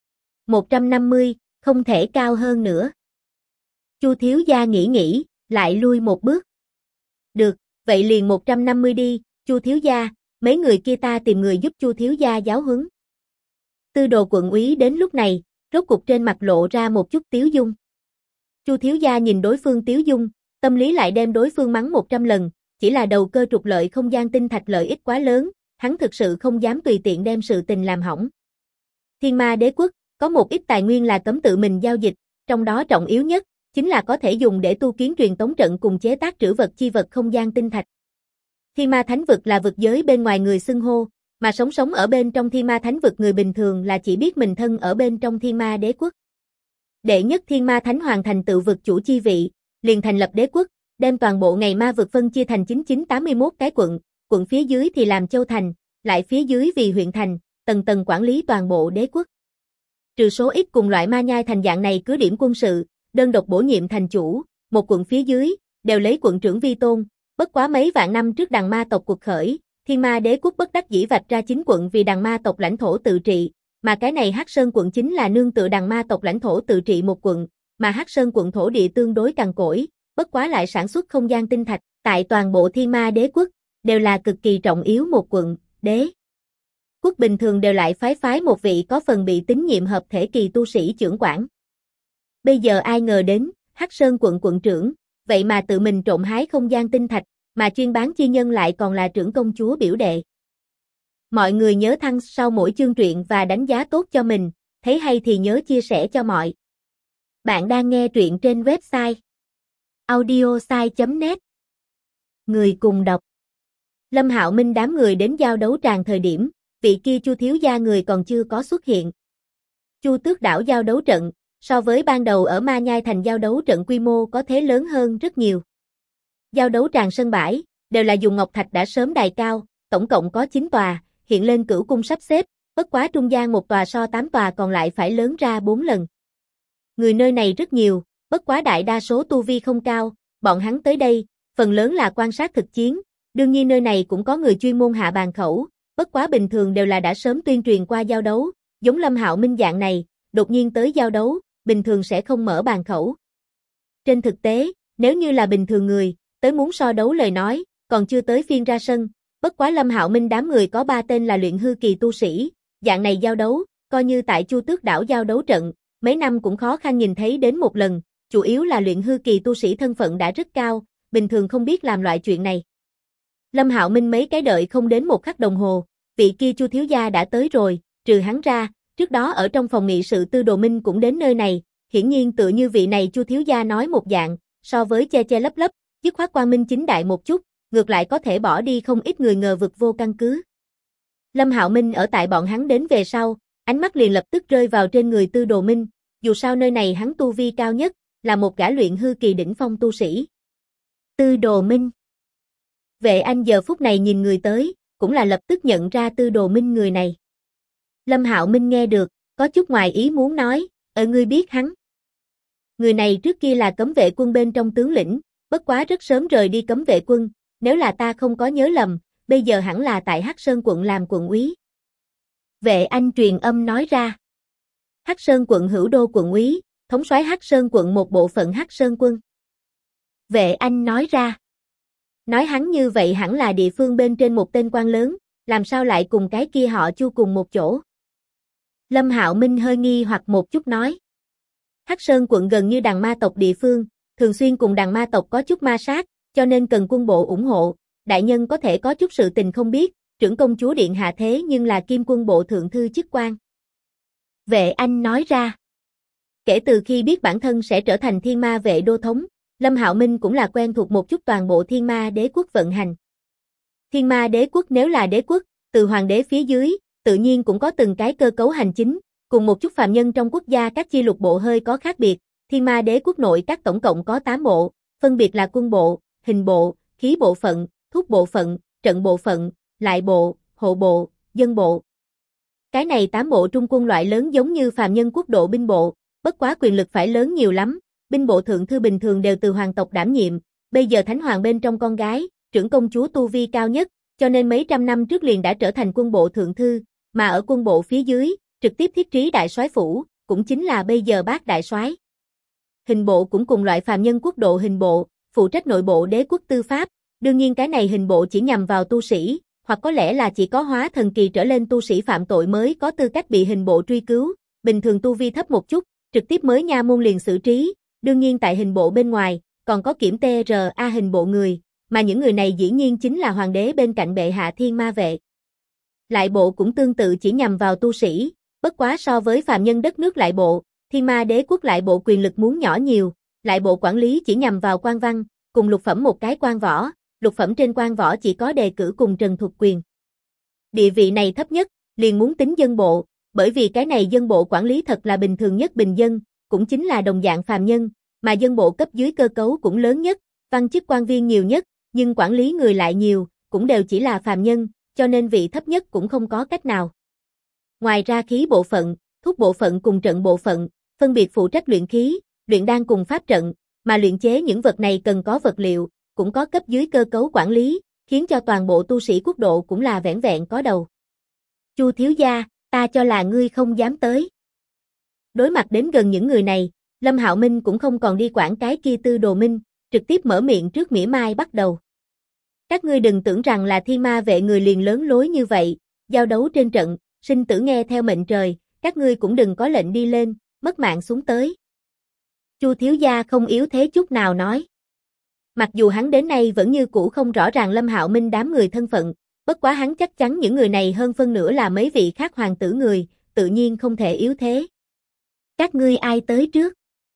150, không thể cao hơn nữa. Chu thiếu gia nghĩ, lại lui một bước. Được, vậy liền 150 đi, Chu thiếu gia, mấy người kia ta tìm người giúp Chu thiếu gia giáo huấn. Tư đồ quận úy đến lúc này, rốt cục trên mặt lộ ra một chút tiếu dung. Chu thiếu gia nhìn đối phương tiếu dung, tâm lý lại đem đối phương mắng 100 lần, chỉ là đầu cơ trục lợi không gian tinh thạch lợi ích quá lớn, hắn thực sự không dám tùy tiện đem sự tình làm hỏng. Thiên Ma Đế quốc, có một ít tài nguyên là cấm tự mình giao dịch, trong đó trọng yếu nhất, chính là có thể dùng để tu kiến truyền tống trận cùng chế tác trữ vật chi vật không gian tinh thạch. Thiên Ma Thánh vực là vực giới bên ngoài người xưng hô, mà sống ở bên trong Thiên Ma Thánh vực người bình thường là chỉ biết mình thân ở bên trong Thiên Ma Đế quốc. Đệ nhất Thiên Ma Thánh Hoàng thành tựu vực chủ chi vị, liền thành lập đế quốc, đem toàn bộ ngày ma vực phân chia thành 9981 cái quận, quận phía dưới thì làm châu thành, lại phía dưới vì huyện thành, tầng tầng quản lý toàn bộ đế quốc. Trừ số ít cùng loại ma nhai thành dạng này cứ điểm quân sự, đơn độc bổ nhiệm thành chủ, một quận phía dưới, đều lấy quận trưởng vi tôn, bất quá mấy vạn năm trước đằng ma tộc cuộc khởi, Thiên Ma Đế quốc bất đắc dĩ vạch ra 9 quận vì đằng ma tộc lãnh thổ tự trị, mà cái này Hắc Sơn quận chính là nương tựa đằng ma tộc lãnh thổ tự trị một quận, mà Hắc Sơn quận thổ địa tương đối cằn cỗi, bất quá lại sản xuất không gian tinh thạch, tại toàn bộ Thiên Ma Đế quốc, đều là cực kỳ trọng yếu một quận, đế quốc bình thường đều lại phái một vị có phần bị tín nhiệm hợp thể kỳ tu sĩ trưởng quản. Bây giờ ai ngờ đến, Hắc Sơn quận quận trưởng, vậy mà tự mình trộm hái không gian tinh thạch, mà chuyên bán chi nhân lại còn là trưởng công chúa biểu đệ. Mọi người nhớ thăng sau mỗi chương truyện và đánh giá tốt cho mình, thấy hay thì nhớ chia sẻ cho mọi. Bạn đang nghe truyện trên website audiosai.net. Người cùng đọc. Lâm Hạo Minh đám người đến giao đấu tràng thời điểm, vị kia Chu thiếu gia người còn chưa có xuất hiện. Chu Tước đảo giao đấu trận, so với ban đầu ở Ma Nhai thành giao đấu trận quy mô có thế lớn hơn rất nhiều. Giao đấu tràng sân bãi, đều là dùng ngọc thạch đã sớm đài cao, tổng cộng có 9 tòa, hiện lên cửu cung sắp xếp, bất quá trung gian một tòa so 8 tòa còn lại phải lớn ra 4 lần. Người nơi này rất nhiều, bất quá đại đa số tu vi không cao, bọn hắn tới đây, phần lớn là quan sát thực chiến, đương nhiên nơi này cũng có người chuyên môn hạ bàn khẩu, bất quá bình thường đều là đã sớm tuyên truyền qua giao đấu, giống Lâm Hạo Minh dạng này, đột nhiên tới giao đấu, bình thường sẽ không mở bàn khẩu. Trên thực tế, nếu như là bình thường người, tới muốn so đấu lời nói, còn chưa tới phiên ra sân, bất quá Lâm Hạo Minh đám người có 3 tên là luyện hư kỳ tu sĩ, dạng này giao đấu, coi như tại Chu Tước đảo giao đấu trận, mấy năm cũng khó khăn nhìn thấy đến một lần, chủ yếu là luyện hư kỳ tu sĩ thân phận đã rất cao, bình thường không biết làm loại chuyện này. Lâm Hạo Minh mấy cái đợi không đến một khắc đồng hồ, vị kia Chu thiếu gia đã tới rồi, trừ hắn ra, trước đó ở trong phòng nghị sự Tư Đồ Minh cũng đến nơi này, hiển nhiên tựa như vị này Chu thiếu gia nói một dạng, so với che lấp lấp, dứt khoát quang minh chính đại một chút, ngược lại có thể bỏ đi không ít người ngờ vực vô căn cứ. Lâm Hạo Minh ở tại bọn hắn đến về sau, ánh mắt liền lập tức rơi vào trên người Tư Đồ Minh, dù sao nơi này hắn tu vi cao nhất, là một gã luyện hư kỳ đỉnh phong tu sĩ. Tư Đồ Minh. Vệ Anh giờ phút này nhìn người tới, cũng là lập tức nhận ra Tư Đồ Minh người này. Lâm Hạo Minh nghe được, có chút ngoài ý muốn nói, ngươi biết hắn. Người này trước kia là cấm vệ quân bên trong tướng lĩnh, bất quá rất sớm rời đi cấm vệ quân, nếu là ta không có nhớ lầm, bây giờ hẳn là tại Hắc Sơn quận làm quận úy. Vệ Anh truyền âm nói ra. Hắc Sơn quận Hữu Đô quận úy, thống soái Hắc Sơn quận một bộ phận Hắc Sơn quân. Vệ Anh nói ra. Nói hắn như vậy hẳn là địa phương bên trên một tên quan lớn, làm sao lại cùng cái kia họ Chu cùng một chỗ. Lâm Hạo Minh hơi nghi hoặc một chút nói. Hắc Sơn quận gần như đằng ma tộc địa phương, thường xuyên cùng đằng ma tộc có chút ma sát, cho nên cần quân bộ ủng hộ, đại nhân có thể có chút sự tình không biết, trưởng công chúa điện hạ thế nhưng là Kim quân bộ thượng thư chức quan. Vệ Anh nói ra. Kể từ khi biết bản thân sẽ trở thành thiên ma vệ đô thống, Lâm Hạo Minh cũng là quen thuộc một chút toàn bộ thiên ma đế quốc vận hành. Thiên ma đế quốc nếu là đế quốc, từ hoàng đế phía dưới, tự nhiên cũng có từng cái cơ cấu hành chính, cùng một chút phàm nhân trong quốc gia các chi lục bộ hơi có khác biệt. Thiên ma đế quốc nội các tổng cộng có 8 bộ, phân biệt là quân bộ, hình bộ, khí bộ phận, thuốc bộ phận, trận bộ phận, lại bộ, hộ bộ, dân bộ. Cái này 8 bộ trung quân loại lớn giống như phàm nhân quốc độ binh bộ, bất quá quyền lực phải lớn nhiều lắm. Binh bộ thượng thư bình thường đều từ hoàng tộc đảm nhiệm, bây giờ thánh hoàng bên trong con gái, trưởng công chúa tu vi cao nhất, cho nên mấy trăm năm trước liền đã trở thành quân bộ thượng thư, mà ở quân bộ phía dưới, trực tiếp thiết trí đại soái phủ, cũng chính là bây giờ bác đại soái. Hình bộ cũng cùng loại phàm nhân quốc độ hình bộ, phụ trách nội bộ đế quốc tư pháp, đương nhiên cái này hình bộ chỉ nhằm vào tu sĩ, hoặc có lẽ là chỉ có hóa thần kỳ trở lên tu sĩ phạm tội mới có tư cách bị hình bộ truy cứu, bình thường tu vi thấp một chút, trực tiếp mới nha môn liền xử trí. Đương nhiên tại hình bộ bên ngoài, còn có kiểm TRA hình bộ người, mà những người này dĩ nhiên chính là hoàng đế bên cạnh bệ hạ thiên ma vệ. Lại bộ cũng tương tự chỉ nhằm vào tu sĩ, bất quá so với phàm nhân đất nước lại bộ, thiên ma đế quốc lại bộ quyền lực muốn nhỏ nhiều, lại bộ quản lý chỉ nhằm vào quan văn, cùng lục phẩm một cái quan võ, lục phẩm trên quan võ chỉ có đề cử cùng trần thuộc quyền. Địa vị này thấp nhất, liền muốn tính dân bộ, bởi vì cái này dân bộ quản lý thật là bình thường nhất bình dân, cũng chính là đồng dạng phàm nhân, mà dân bộ cấp dưới cơ cấu cũng lớn nhất, văn chức quan viên nhiều nhất, nhưng quản lý người lại nhiều, cũng đều chỉ là phàm nhân, cho nên vị thấp nhất cũng không có cách nào. Ngoài ra khí bộ phận, thuốc bộ phận cùng trận bộ phận, phân biệt phụ trách luyện khí, luyện đan cùng pháp trận, mà luyện chế những vật này cần có vật liệu, cũng có cấp dưới cơ cấu quản lý, khiến cho toàn bộ tu sĩ quốc độ cũng là vẻn vẹn có đầu. Chu thiếu gia, ta cho là ngươi không dám tới. Đối mặt đến gần những người này, Lâm Hạo Minh cũng không còn đi quản cái kia Tư Đồ Minh, trực tiếp mở miệng trước mỉa mai bắt đầu. Các ngươi đừng tưởng rằng là thiên ma vệ người liền lớn lối như vậy, giao đấu trên trận, sinh tử nghe theo mệnh trời, các ngươi cũng đừng có lệnh đi lên, mất mạng xuống tới. Chu thiếu gia không yếu thế chút nào nói. Mặc dù hắn đến nay vẫn như cũ không rõ ràng Lâm Hạo Minh đám người thân phận, bất quá hắn chắc chắn những người này hơn phân nửa là mấy vị khác hoàng tử người, tự nhiên không thể yếu thế. Các ngươi ai tới trước?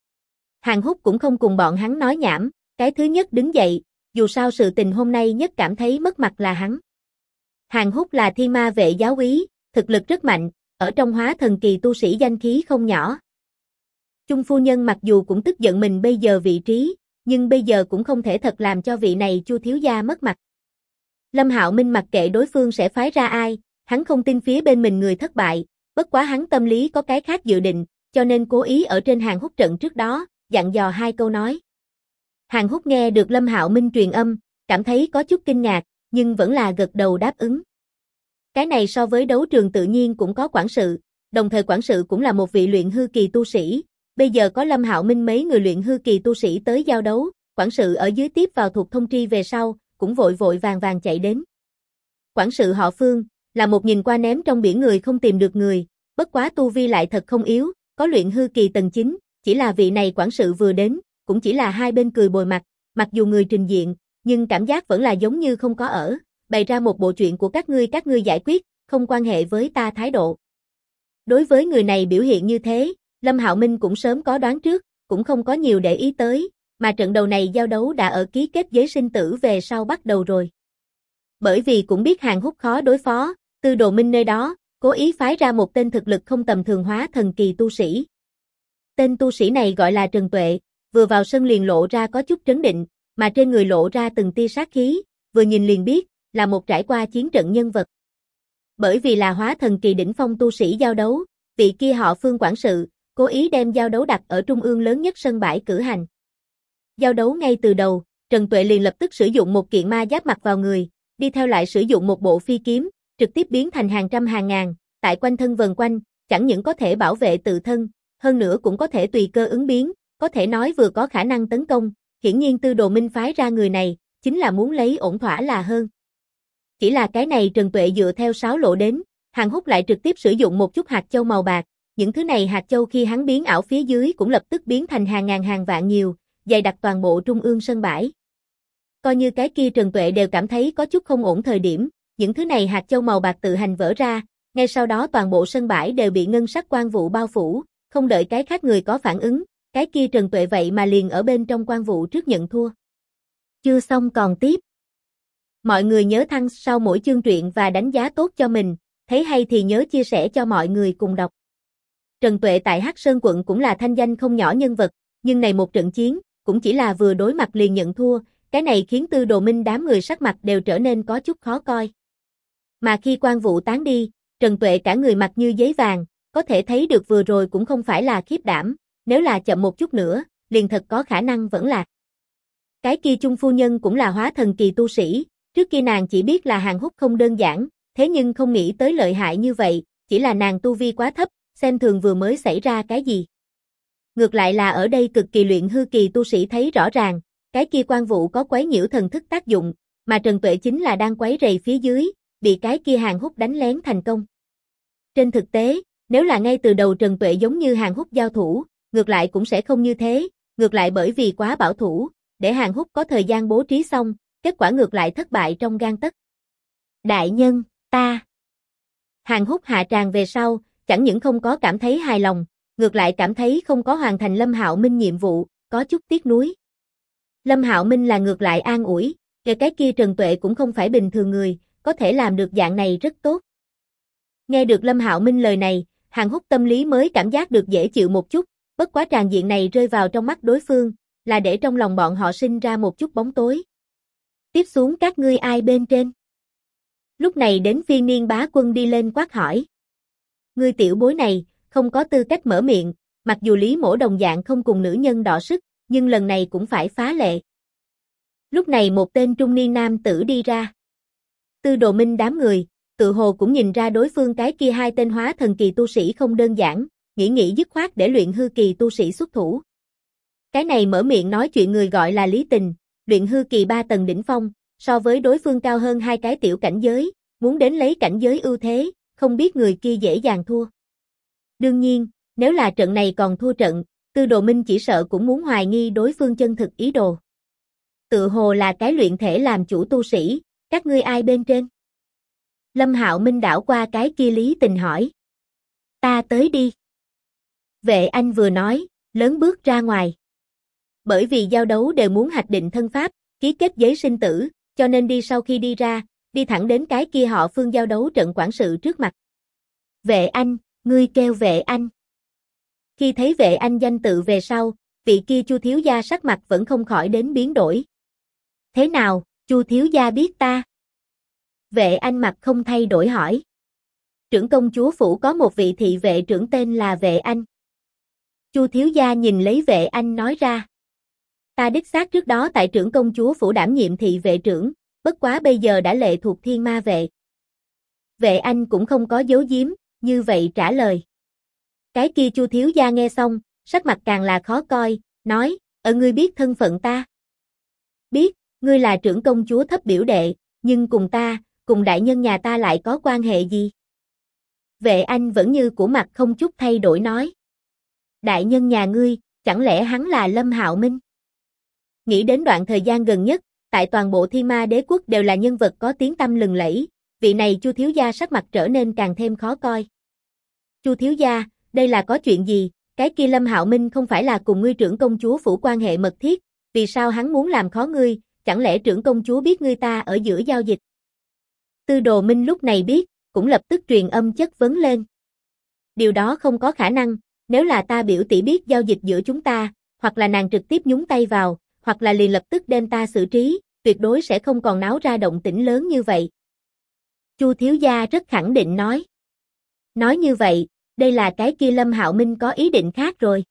Hàn Húc cũng không cùng bọn hắn nói nhảm, cái thứ nhất đứng dậy, dù sao sự tình hôm nay nhất cảm thấy mất mặt là hắn. Hàn Húc là thiên ma vệ giáo úy, thực lực rất mạnh, ở trong hóa thần kỳ tu sĩ danh khí không nhỏ. Chung phu nhân mặc dù cũng tức giận mình bây giờ vị trí, nhưng bây giờ cũng không thể thật làm cho vị này Chu thiếu gia mất mặt. Lâm Hạo Minh mặc kệ đối phương sẽ phái ra ai, hắn không tin phía bên mình người thất bại, bất quá hắn tâm lý có cái khác dự định, cho nên cố ý ở trên Hàn Húc trận trước đó, dặn dò 2 câu nói. Hàn Húc nghe được Lâm Hạo Minh truyền âm, cảm thấy có chút kinh ngạc, nhưng vẫn là gật đầu đáp ứng. Cái này so với đấu trường tự nhiên cũng có quản sự, đồng thời quản sự cũng là một vị luyện hư kỳ tu sĩ, bây giờ có Lâm Hạo Minh mấy người luyện hư kỳ tu sĩ tới giao đấu, quản sự ở dưới tiếp vào thuộc thông tri về sau, cũng vội vội vàng vàng chạy đến. Quản sự họ Phương, là một nhìn qua ném trong biển người không tìm được người, bất quá tu vi lại thật không yếu, có luyện hư kỳ tầng 9, chỉ là vị này quản sự vừa đến, cũng chỉ là hai bên cười bồi mặt, mặc dù người trình diện, nhưng cảm giác vẫn là giống như không có ở, bày ra một bộ chuyện của các ngươi giải quyết, không quan hệ với ta thái độ. Đối với người này biểu hiện như thế, Lâm Hạo Minh cũng sớm có đoán trước, cũng không có nhiều để ý tới, mà trận đầu này giao đấu đã ở ký kết giới sinh tử về sau bắt đầu rồi. Bởi vì cũng biết Hàn Húc khó đối phó, Tư Đồ Minh nơi đó, cố ý phái ra một tên thực lực không tầm thường hóa thần kỳ tu sĩ. Tên tu sĩ này gọi là Trần Tuệ, vừa vào sân liền lộ ra có chút trấn định, mà trên người lộ ra từng tia sát khí, vừa nhìn liền biết, là một trải qua chiến trận nhân vật. Bởi vì là hóa thần kỳ đỉnh phong tu sĩ giao đấu, vị kia họ Phương quản sự, cố ý đem giao đấu đặt ở trung ương lớn nhất sân bãi cử hành. Giao đấu ngay từ đầu, Trần Tuệ liền lập tức sử dụng một kiện ma giáp mặc vào người, đi theo lại sử dụng một bộ phi kiếm, trực tiếp biến thành hàng trăm hàng ngàn, tại quanh thân vần quanh, chẳng những có thể bảo vệ tự thân, hơn nữa cũng có thể tùy cơ ứng biến, có thể nói vừa có khả năng tấn công, hiển nhiên Tư Đồ Minh phái ra người này, chính là muốn lấy ổn thỏa là hơn. Chỉ là cái này Trần Tuệ dựa theo sáo lộ đến, Hàn Húc lại trực tiếp sử dụng một chút hạt châu màu bạc, những thứ này hạt châu khi hắn biến ảo phía dưới cũng lập tức biến thành hàng ngàn hàng vạn nhiều, dày đặc toàn bộ trung ương sân bãi. Coi như cái kia Trần Tuệ đều cảm thấy có chút không ổn thời điểm, những thứ này hạt châu màu bạc tự hành vỡ ra, ngay sau đó toàn bộ sân bãi đều bị ngân sắc quang vụ bao phủ, không đợi cái khác người có phản ứng, cái kia Trần Tuệ vậy mà liền ở bên trong quang vụ trước nhận thua. Chưa xong còn tiếp. Mọi người nhớ thăng sau mỗi chương truyện và đánh giá tốt cho mình, thấy hay thì nhớ chia sẻ cho mọi người cùng đọc. Trần Tuệ tại Hắc Sơn quận cũng là thanh danh không nhỏ nhân vật, nhưng này một trận chiến, cũng chỉ là vừa đối mặt liền nhận thua, cái này khiến Tư Đồ Minh đám người sắc mặt đều trở nên có chút khó coi. Mà khi quang vụ tán đi, Trần Tuệ cả người mặt như giấy vàng, có thể thấy được vừa rồi cũng không phải là khiếp đảm, nếu là chậm một chút nữa, liền thật có khả năng vẫn lạc. Cái kia Chung phu nhân cũng là hóa thần kỳ tu sĩ, trước kia nàng chỉ biết là Hàn Húc không đơn giản, thế nhưng không nghĩ tới lợi hại như vậy, chỉ là nàng tu vi quá thấp, xem thường vừa mới xảy ra cái gì. Ngược lại là ở đây cực kỳ luyện hư kỳ tu sĩ thấy rõ ràng, cái kia quang vụ có quấy nhiễu thần thức tác dụng, mà Trần Tuệ chính là đang quấy rầy phía dưới, bị cái kia Hàn Húc đánh lén thành công. Trên thực tế, nếu là ngay từ đầu Trần Tuệ giống như Hàn Húc giao thủ, ngược lại cũng sẽ không như thế, ngược lại bởi vì quá bảo thủ, để Hàn Húc có thời gian bố trí xong, kết quả ngược lại thất bại trong gang tấc. Đại nhân, ta. Hàn Húc hạ tràng về sau, chẳng những không có cảm thấy hài lòng, ngược lại cảm thấy không có hoàn thành Lâm Hạo Minh nhiệm vụ, có chút tiếc nuối. Lâm Hạo Minh là ngược lại an ủi, kể cái kia Trần Tuệ cũng không phải bình thường người, có thể làm được dạng này rất tốt. Nghe được Lâm Hạo Minh lời này, Hàn Húc tâm lý mới cảm giác được dễ chịu một chút, bất quá tràng diện này rơi vào trong mắt đối phương, là để trong lòng bọn họ sinh ra một chút bóng tối. Tiếp xuống các ngươi ai bên trên? Lúc này đến phiên Niên Bá Quân đi lên quát hỏi. Ngươi tiểu bối này, không có tư cách mở miệng, mặc dù Lý Mỗ đồng dạng không cùng nữ nhân đọ sức, nhưng lần này cũng phải phá lệ. Lúc này một tên trung niên nam tử đi ra. Tư Đồ Minh đám người, tự hồ cũng nhìn ra đối phương cái kia hai tên hóa thần kỳ tu sĩ không đơn giản, nghĩ dứt khoát để luyện hư kỳ tu sĩ xuất thủ. Cái này mở miệng nói chuyện người gọi là Lý Tình, luyện hư kỳ 3 tầng đỉnh phong, so với đối phương cao hơn hai cái tiểu cảnh giới, muốn đến lấy cảnh giới ưu thế, không biết người kia dễ dàng thua. Đương nhiên, nếu là trận này còn thua trận, Tư Đồ Minh chỉ sợ cũng muốn hoài nghi đối phương chân thực ý đồ. Tự hồ là cái luyện thể làm chủ tu sĩ, các ngươi ai bên trên? Lâm Hạo Minh đảo qua cái kia Lý Tình hỏi. Ta tới đi. Vệ Anh vừa nói, lớn bước ra ngoài. Bởi vì giao đấu đều muốn hạch định thân pháp, ký kết giấy sinh tử, cho nên đi sau khi đi ra, đi thẳng đến cái kia họ Phương giao đấu trận quản sự trước mặt. Vệ Anh, ngươi kêu Vệ Anh. Khi thấy Vệ Anh danh tự về sau, vị kia Chu thiếu gia sắc mặt vẫn không khỏi đến biến đổi. Thế nào, Chu thiếu gia biết ta? Vệ Anh mặt không thay đổi hỏi. Trưởng công chúa phủ có một vị thị vệ trưởng tên là Vệ Anh. Chu thiếu gia nhìn lấy Vệ Anh nói ra. Ta đích xác trước đó tại trưởng công chúa phủ đảm nhiệm thị vệ trưởng, bất quá bây giờ đã lệ thuộc Thiên Ma vệ. Vệ Anh cũng không có giấu giếm, như vậy trả lời. Cái kia Chu thiếu gia nghe xong, sắc mặt càng là khó coi, nói, ngươi biết thân phận ta? Biết, ngươi là trưởng công chúa thấp biểu đệ, nhưng cùng ta, cùng đại nhân nhà ta lại có quan hệ gì? Vệ Anh vẫn như của mặt không chút thay đổi nói. Đại nhân nhà ngươi, chẳng lẽ hắn là Lâm Hạo Minh? Nghĩ đến đoạn thời gian gần nhất, tại toàn bộ Thiên Ma đế quốc đều là nhân vật có tiếng tăm lừng lẫy, vị này Chu thiếu gia sắc mặt trở nên càng thêm khó coi. Chu thiếu gia, đây là có chuyện gì? Cái kia Lâm Hạo Minh không phải là cùng ngươi trưởng công chúa phủ quan hệ mật thiết, vì sao hắn muốn làm khó ngươi, chẳng lẽ trưởng công chúa biết ngươi ta ở giữa giao dịch? Tư Đồ Minh lúc này biết, cũng lập tức truyền âm chất vấn lên. Điều đó không có khả năng, nếu là ta biểu tỷ biết giao dịch giữa chúng ta, hoặc là nàng trực tiếp nhúng tay vào, hoặc là liền lập tức đem ta xử trí, tuyệt đối sẽ không còn náo ra động tĩnh lớn như vậy. Chu thiếu gia rất khẳng định nói. Nói như vậy, đây là cái kia Lâm Hạo Minh có ý định khác rồi.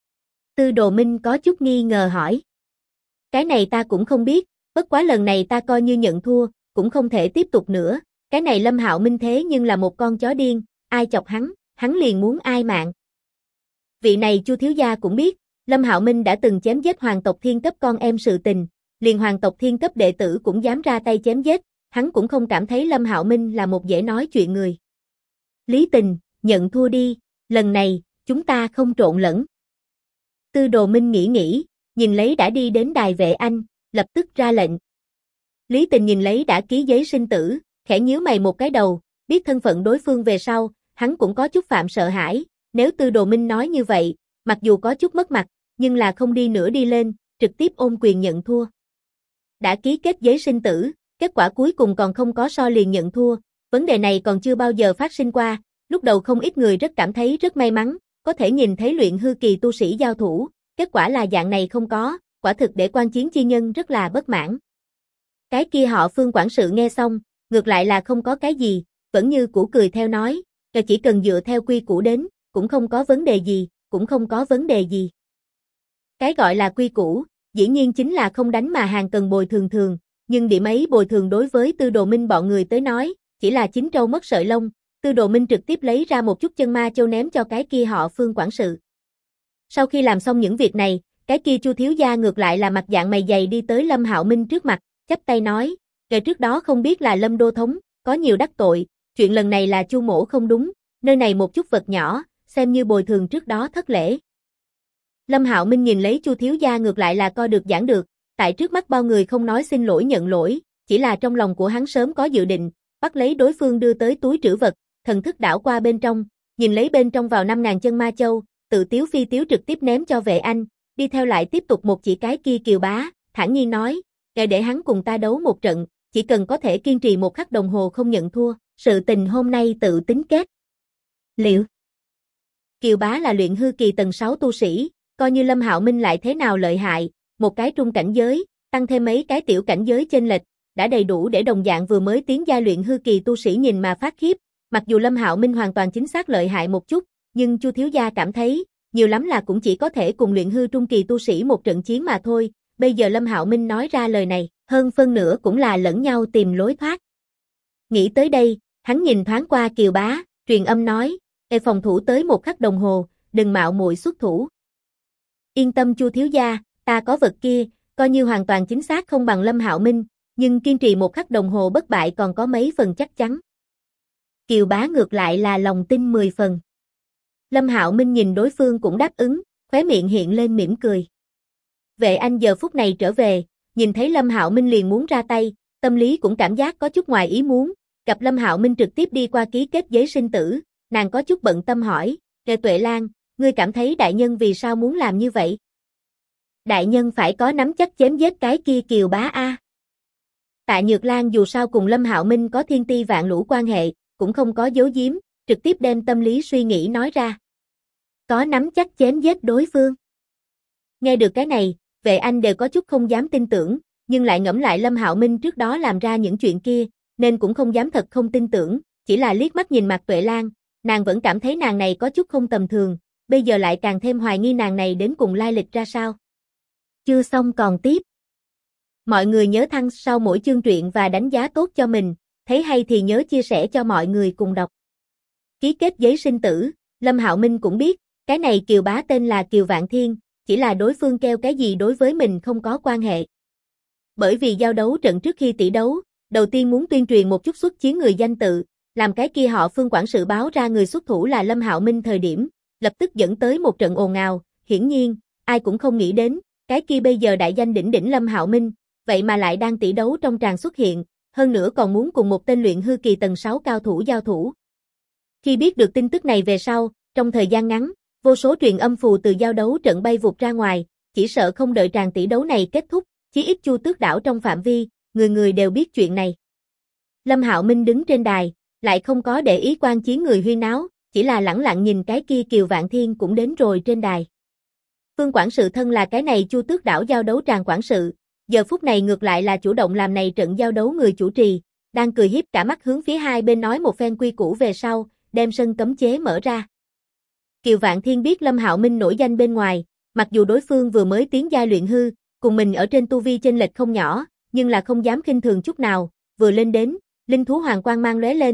Tư Đồ Minh có chút nghi ngờ hỏi. Cái này ta cũng không biết, bất quá lần này ta coi như nhận thua, cũng không thể tiếp tục nữa. Cái này Lâm Hạo Minh thế nhưng là một con chó điên, ai chọc hắn liền muốn ai mạng. Vị này Chu thiếu gia cũng biết, Lâm Hạo Minh đã từng chém giết hoàng tộc thiên cấp con em sự tình, liền hoàng tộc thiên cấp đệ tử cũng dám ra tay chém giết, hắn cũng không cảm thấy Lâm Hạo Minh là một dễ nói chuyện người. Lý Tình, nhận thua đi, lần này, chúng ta không trộn lẫn. Tư Đồ Minh nghĩ, nhìn lấy đã đi đến đài vệ anh, lập tức ra lệnh. Lý Tình nhìn lấy đã ký giấy sinh tử, khẽ nhíu mày một cái đầu, biết thân phận đối phương về sau, hắn cũng có chút phạm sợ hãi, nếu Tư Đồ Minh nói như vậy, mặc dù có chút mất mặt, nhưng là không đi nữa đi lên, trực tiếp ôm quyền nhận thua. Đã ký kết giấy sinh tử, kết quả cuối cùng còn không có so liền nhận thua, vấn đề này còn chưa bao giờ phát sinh qua, lúc đầu không ít người rất cảm thấy rất may mắn, có thể nhìn thấy luyện hư kỳ tu sĩ giao thủ, kết quả là dạng này không có, quả thực để quan chiến chi nhân rất là bất mãn. Cái kia họ Phương quản sự nghe xong, ngược lại là không có cái gì, vẫn như cũ cười theo nói, chỉ cần dựa theo quy củ đến, cũng không có vấn đề gì, cũng không có vấn đề gì. Cái gọi là quy củ, dĩ nhiên chính là không đánh mà hàng cần bồi thường thường, nhưng điểm ấy bồi thường đối với Tư Đồ Minh bọn người tới nói, chỉ là chín trâu mất sợi lông, Tư Đồ Minh trực tiếp lấy ra một chút chân ma châu ném cho cái kia họ Phương quản sự. Sau khi làm xong những việc này, cái kia Chu thiếu gia ngược lại là mặt dạng mày dày đi tới Lâm Hạo Minh trước mặt, chắp tay nói, ngày trước đó không biết là Lâm đô thống, có nhiều đắc tội, chuyện lần này là Chu mỗ không đúng, nơi này một chút vật nhỏ, xem như bồi thường trước đó thất lễ. Lâm Hạo Minh nhìn lấy Chu thiếu gia ngược lại là coi được giảng được, tại trước mắt bao người không nói xin lỗi nhận lỗi, chỉ là trong lòng của hắn sớm có dự định, bắt lấy đối phương đưa tới túi trữ vật, thần thức đảo qua bên trong, nhìn lấy bên trong vào 5.000 chân ma châu, tự tiếu phi tiếu trực tiếp ném cho vệ anh, đi theo lại tiếp tục một chỉ cái kia Kiều Bá, thản nhiên nói, để hắn cùng ta đấu một trận, chỉ cần có thể kiên trì một khắc đồng hồ không nhận thua, sự tình hôm nay tự tính kết. Liệu Kiều Bá là luyện hư kỳ tầng 6 tu sĩ, coi như Lâm Hạo Minh lại thế nào lợi hại, một cái trung cảnh giới, tăng thêm mấy cái tiểu cảnh giới chênh lệch, đã đầy đủ để đồng dạng vừa mới tiến giai luyện hư kỳ tu sĩ nhìn mà phát khiếp, mặc dù Lâm Hạo Minh hoàn toàn chính xác lợi hại một chút, nhưng Chu thiếu gia cảm thấy, nhiều lắm là cũng chỉ có thể cùng luyện hư trung kỳ tu sĩ một trận chiến mà thôi, bây giờ Lâm Hạo Minh nói ra lời này, hơn phân nửa cũng là lẫn nhau tìm lối thoát. Nghĩ tới đây, hắn nhìn thoáng qua Kiều Bá, truyền âm nói, phòng thủ tới một khắc đồng hồ, đừng mạo muội xuất thủ. Yên tâm Chu thiếu gia, ta có vật kia, coi như hoàn toàn chính xác không bằng Lâm Hạo Minh, nhưng kiên trì một khắc đồng hồ bất bại còn có mấy phần chắc chắn. Kiều Bá ngược lại là lòng tin 10 phần. Lâm Hạo Minh nhìn đối phương cũng đáp ứng, khóe miệng hiện lên mỉm cười. Vệ anh giờ phút này trở về, nhìn thấy Lâm Hạo Minh liền muốn ra tay, tâm lý cũng cảm giác có chút ngoài ý muốn, gặp Lâm Hạo Minh trực tiếp đi qua ký kết giấy sinh tử, nàng có chút bận tâm hỏi, Tuệ Lan, ngươi cảm thấy đại nhân vì sao muốn làm như vậy? Đại nhân phải có nắm chắc chém giết cái kia Kiều Bá a. Tạ Nhược Lan dù sao cùng Lâm Hạo Minh có thiên ti vạn lũ quan hệ, cũng không có giấu giếm, trực tiếp đem tâm lý suy nghĩ nói ra. Có nắm chắc chém giết đối phương. Nghe được cái này, Vệ Anh đều có chút không dám tin tưởng, nhưng lại ngẫm lại Lâm Hạo Minh trước đó làm ra những chuyện kia, nên cũng không dám thật không tin tưởng, chỉ là liếc mắt nhìn Mạc Tuệ Lan, nàng vẫn cảm thấy nàng này có chút không tầm thường, bây giờ lại càng thêm hoài nghi nàng này đến cùng lai lịch ra sao. Chưa xong còn tiếp. Mọi người nhớ thăng sau mỗi chương truyện và đánh giá tốt cho mình, thấy hay thì nhớ chia sẻ cho mọi người cùng đọc. Ký kết giấy sinh tử, Lâm Hạo Minh cũng biết, cái này Kiều Bá tên là Kiều Vạn Thiên, chỉ là đối phương kêu cái gì đối với mình không có quan hệ. Bởi vì giao đấu trận trước khi tỷ đấu, đầu tiên muốn tuyên truyền một chút xuất chiến người danh tự, làm cái kia họ Phương quản sự báo ra người xuất thủ là Lâm Hạo Minh thời điểm, lập tức dẫn tới một trận ồn ào, hiển nhiên, ai cũng không nghĩ đến, cái kia bây giờ đại danh đỉnh đỉnh Lâm Hạo Minh, vậy mà lại đang tỷ đấu trong tràng xuất hiện, hơn nữa còn muốn cùng một tên luyện hư kỳ tầng 6 cao thủ giao thủ. Khi biết được tin tức này về sau, trong thời gian ngắn, vô số truyền âm phù từ giao đấu trận bay vụt ra ngoài, chỉ sợ không đợi tràng tỷ đấu này kết thúc, chí ít Chu Tước đảo trong phạm vi, người người đều biết chuyện này. Lâm Hạo Minh đứng trên đài, lại không có để ý quan chiến người huyên náo, chỉ là lẳng lặng nhìn cái kia Kiều Vạn Thiên cũng đến rồi trên đài. Phương quản sự thân là cái này Chu Tước đảo giao đấu tràng quản sự, giờ phút này ngược lại là chủ động làm này trận giao đấu người chủ trì, đang cười hiếp cả mắt hướng phía hai bên nói một phen quy củ về sau, đem sân cấm chế mở ra. Kiều Vạn Thiên biết Lâm Hạo Minh nổi danh bên ngoài, mặc dù đối phương vừa mới tiến giai luyện hư, cùng mình ở trên tu vi chênh lệch không nhỏ, nhưng là không dám khinh thường chút nào, vừa lên đến, linh thú hoàng quang mang lóe lên,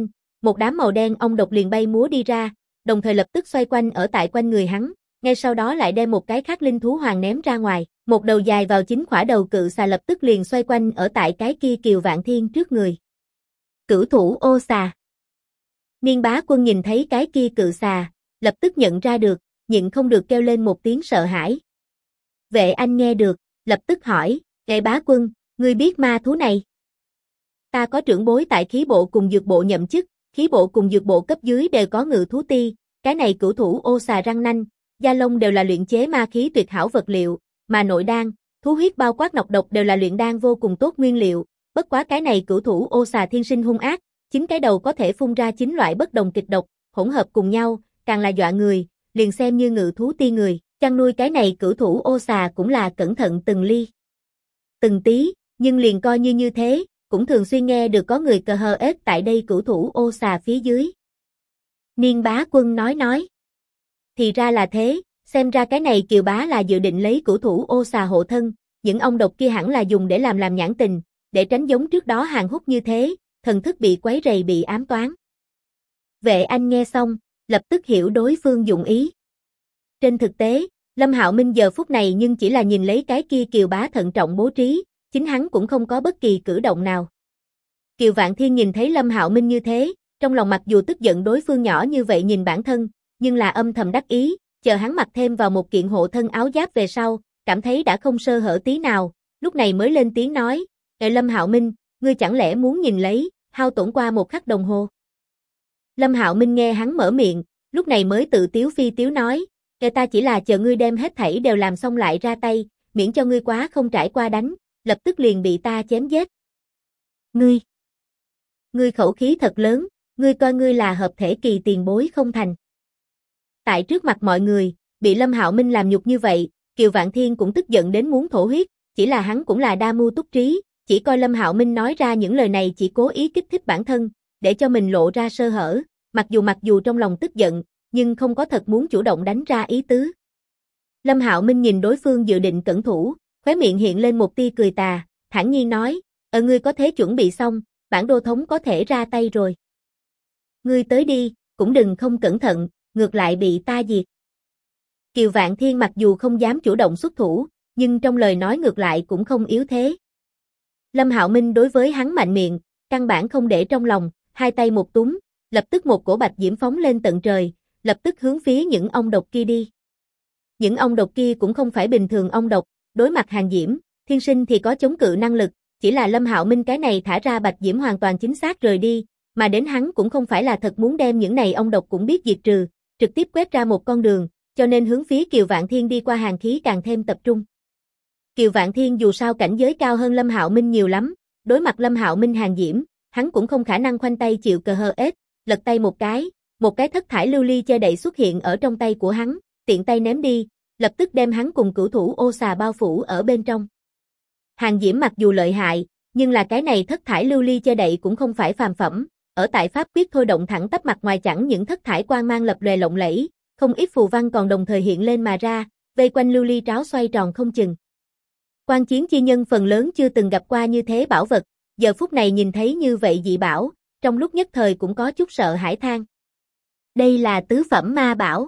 một đám màu đen ong độc liền bay múa đi ra, đồng thời lập tức xoay quanh ở tại quanh người hắn, ngay sau đó lại đem một cái khác linh thú hoàng ném ra ngoài, một đầu dài vào chính khỏa đầu cự xà lập tức liền xoay quanh ở tại cái kia Kiều Vạn Thiên trước người. Cửu thủ ô xà. Niên Bá Quân nhìn thấy cái kia cự xà, lập tức nhận ra được, nhịn không được kêu lên một tiếng sợ hãi. Vệ Anh nghe được, lập tức hỏi, Vệ Bá Quân, ngươi biết ma thú này? Ta có trưởng bối tại khí bộ cùng dược bộ nhậm chức, khí bộ cùng dược bộ cấp dưới đều có ngự thú ti, cái này cửu thủ ô xà răng nanh, da lông đều là luyện chế ma khí tuyệt hảo vật liệu, mà nội đan, thú huyết bao quát nọc độc đều là luyện đan vô cùng tốt nguyên liệu, bất quá cái này cửu thủ ô xà thiên sinh hung ác, chính cái đầu có thể phun ra 9 loại bất đồng kịch độc, hỗn hợp cùng nhau, càng là dọa người, liền xem như ngự thú ti người, chăn nuôi cái này cửu thủ ô xà cũng là cẩn thận từng ly từng tí, nhưng liền coi như thế, cũng thường xuyên nghe được có người cờ hờ ết tại đây cửu thủ ô xà phía dưới. Niên Bá Quân nói. Thì ra là thế, xem ra cái này Kiều bá là dự định lấy cửu thủ ô xà hộ thân, những ong độc kia hẳn là dùng để làm nhãn tình, để tránh giống trước đó Hàn Húc như thế, thần thức bị quấy rầy bị ám toán. Vệ Anh nghe xong, lập tức hiểu đối phương dụng ý. Trên thực tế, Lâm Hạo Minh giờ phút này nhưng chỉ là nhìn lấy cái kia Kiều bá thận trọng bố trí, chính hắn cũng không có bất kỳ cử động nào. Kiều Vạn Thiên nhìn thấy Lâm Hạo Minh như thế, trong lòng mặc dù tức giận đối phương nhỏ như vậy nhìn bản thân, nhưng là âm thầm đắc ý, chờ hắn mặc thêm vào một kiện hộ thân áo giáp về sau, cảm thấy đã không sơ hở tí nào, lúc này mới lên tiếng nói, Lâm Hạo Minh, ngươi chẳng lẽ muốn nhìn lấy, hao tổn qua một khắc đồng hồ. Lâm Hạo Minh nghe hắn mở miệng, lúc này mới tự tiếu phi tiếu nói, ta chỉ là chờ ngươi đem hết thảy đều làm xong lại ra tay, miễn cho ngươi quá không trải qua đánh, lập tức liền bị ta chém giết. Ngươi khẩu khí thật lớn, ngươi coi ngươi là hợp thể kỳ tiền bối không thành. Tại trước mặt mọi người, bị Lâm Hạo Minh làm nhục như vậy, Kiều Vạn Thiên cũng tức giận đến muốn thổ huyết, chỉ là hắn cũng là đa mưu túc trí, chỉ coi Lâm Hạo Minh nói ra những lời này chỉ cố ý kích thích bản thân, để cho mình lộ ra sơ hở, mặc dù trong lòng tức giận, nhưng không có thật muốn chủ động đánh ra ý tứ. Lâm Hạo Minh nhìn đối phương dự định cẩn thủ, khóe miệng hiện lên một tia cười tà, thản nhiên nói, ngươi có thế chuẩn bị xong, bản đô thống có thể ra tay rồi. Ngươi tới đi, cũng đừng không cẩn thận, ngược lại bị ta diệt. Kiều Vạn Thiên mặc dù không dám chủ động xuất thủ, nhưng trong lời nói ngược lại cũng không yếu thế. Lâm Hạo Minh đối với hắn mạnh miệng, căn bản không để trong lòng, hai tay một túm, lập tức một cổ bạch diễm phóng lên tận trời, lập tức hướng phía những ong độc kia đi. Những ong độc kia cũng không phải bình thường ong độc, đối mặt Hàn Diễm, thiên sinh thì có chống cự năng lực, chỉ là Lâm Hạo Minh cái này thả ra bạch diễm hoàn toàn chính xác rời đi, mà đến hắn cũng không phải là thật muốn đem những này ong độc cũng biết diệt trừ, trực tiếp quét ra một con đường, cho nên hướng phía Kiều Vạn Thiên đi qua hàn khí càng thêm tập trung. Kiều Vạn Thiên dù sao cảnh giới cao hơn Lâm Hạo Minh nhiều lắm, đối mặt Lâm Hạo Minh Hàn Diễm, hắn cũng không khả năng khoanh tay chịu cờ hờ ết, lật tay một cái thất thải lưu ly che đậy xuất hiện ở trong tay của hắn, tiện tay ném đi, lập tức đem hắn cùng cửu thủ ô xà bao phủ ở bên trong. Hàn Diễm mặc dù lợi hại, nhưng là cái này thất thải lưu ly che đậy cũng không phải phàm phẩm, ở tại pháp quyết thôi động thẳng tắp mặt ngoài chẳng những thất thải quang mang lập lòe lộng lẫy, không ít phù văn còn đồng thời hiện lên mà ra, vây quanh lưu ly tráo xoay tròn không chừng. Quan chiến chi nhân phần lớn chưa từng gặp qua như thế bảo vật, giờ phút này nhìn thấy như vậy dị bảo, trong lúc nhất thời cũng có chút sợ hãi than. Đây là tứ phẩm ma bảo.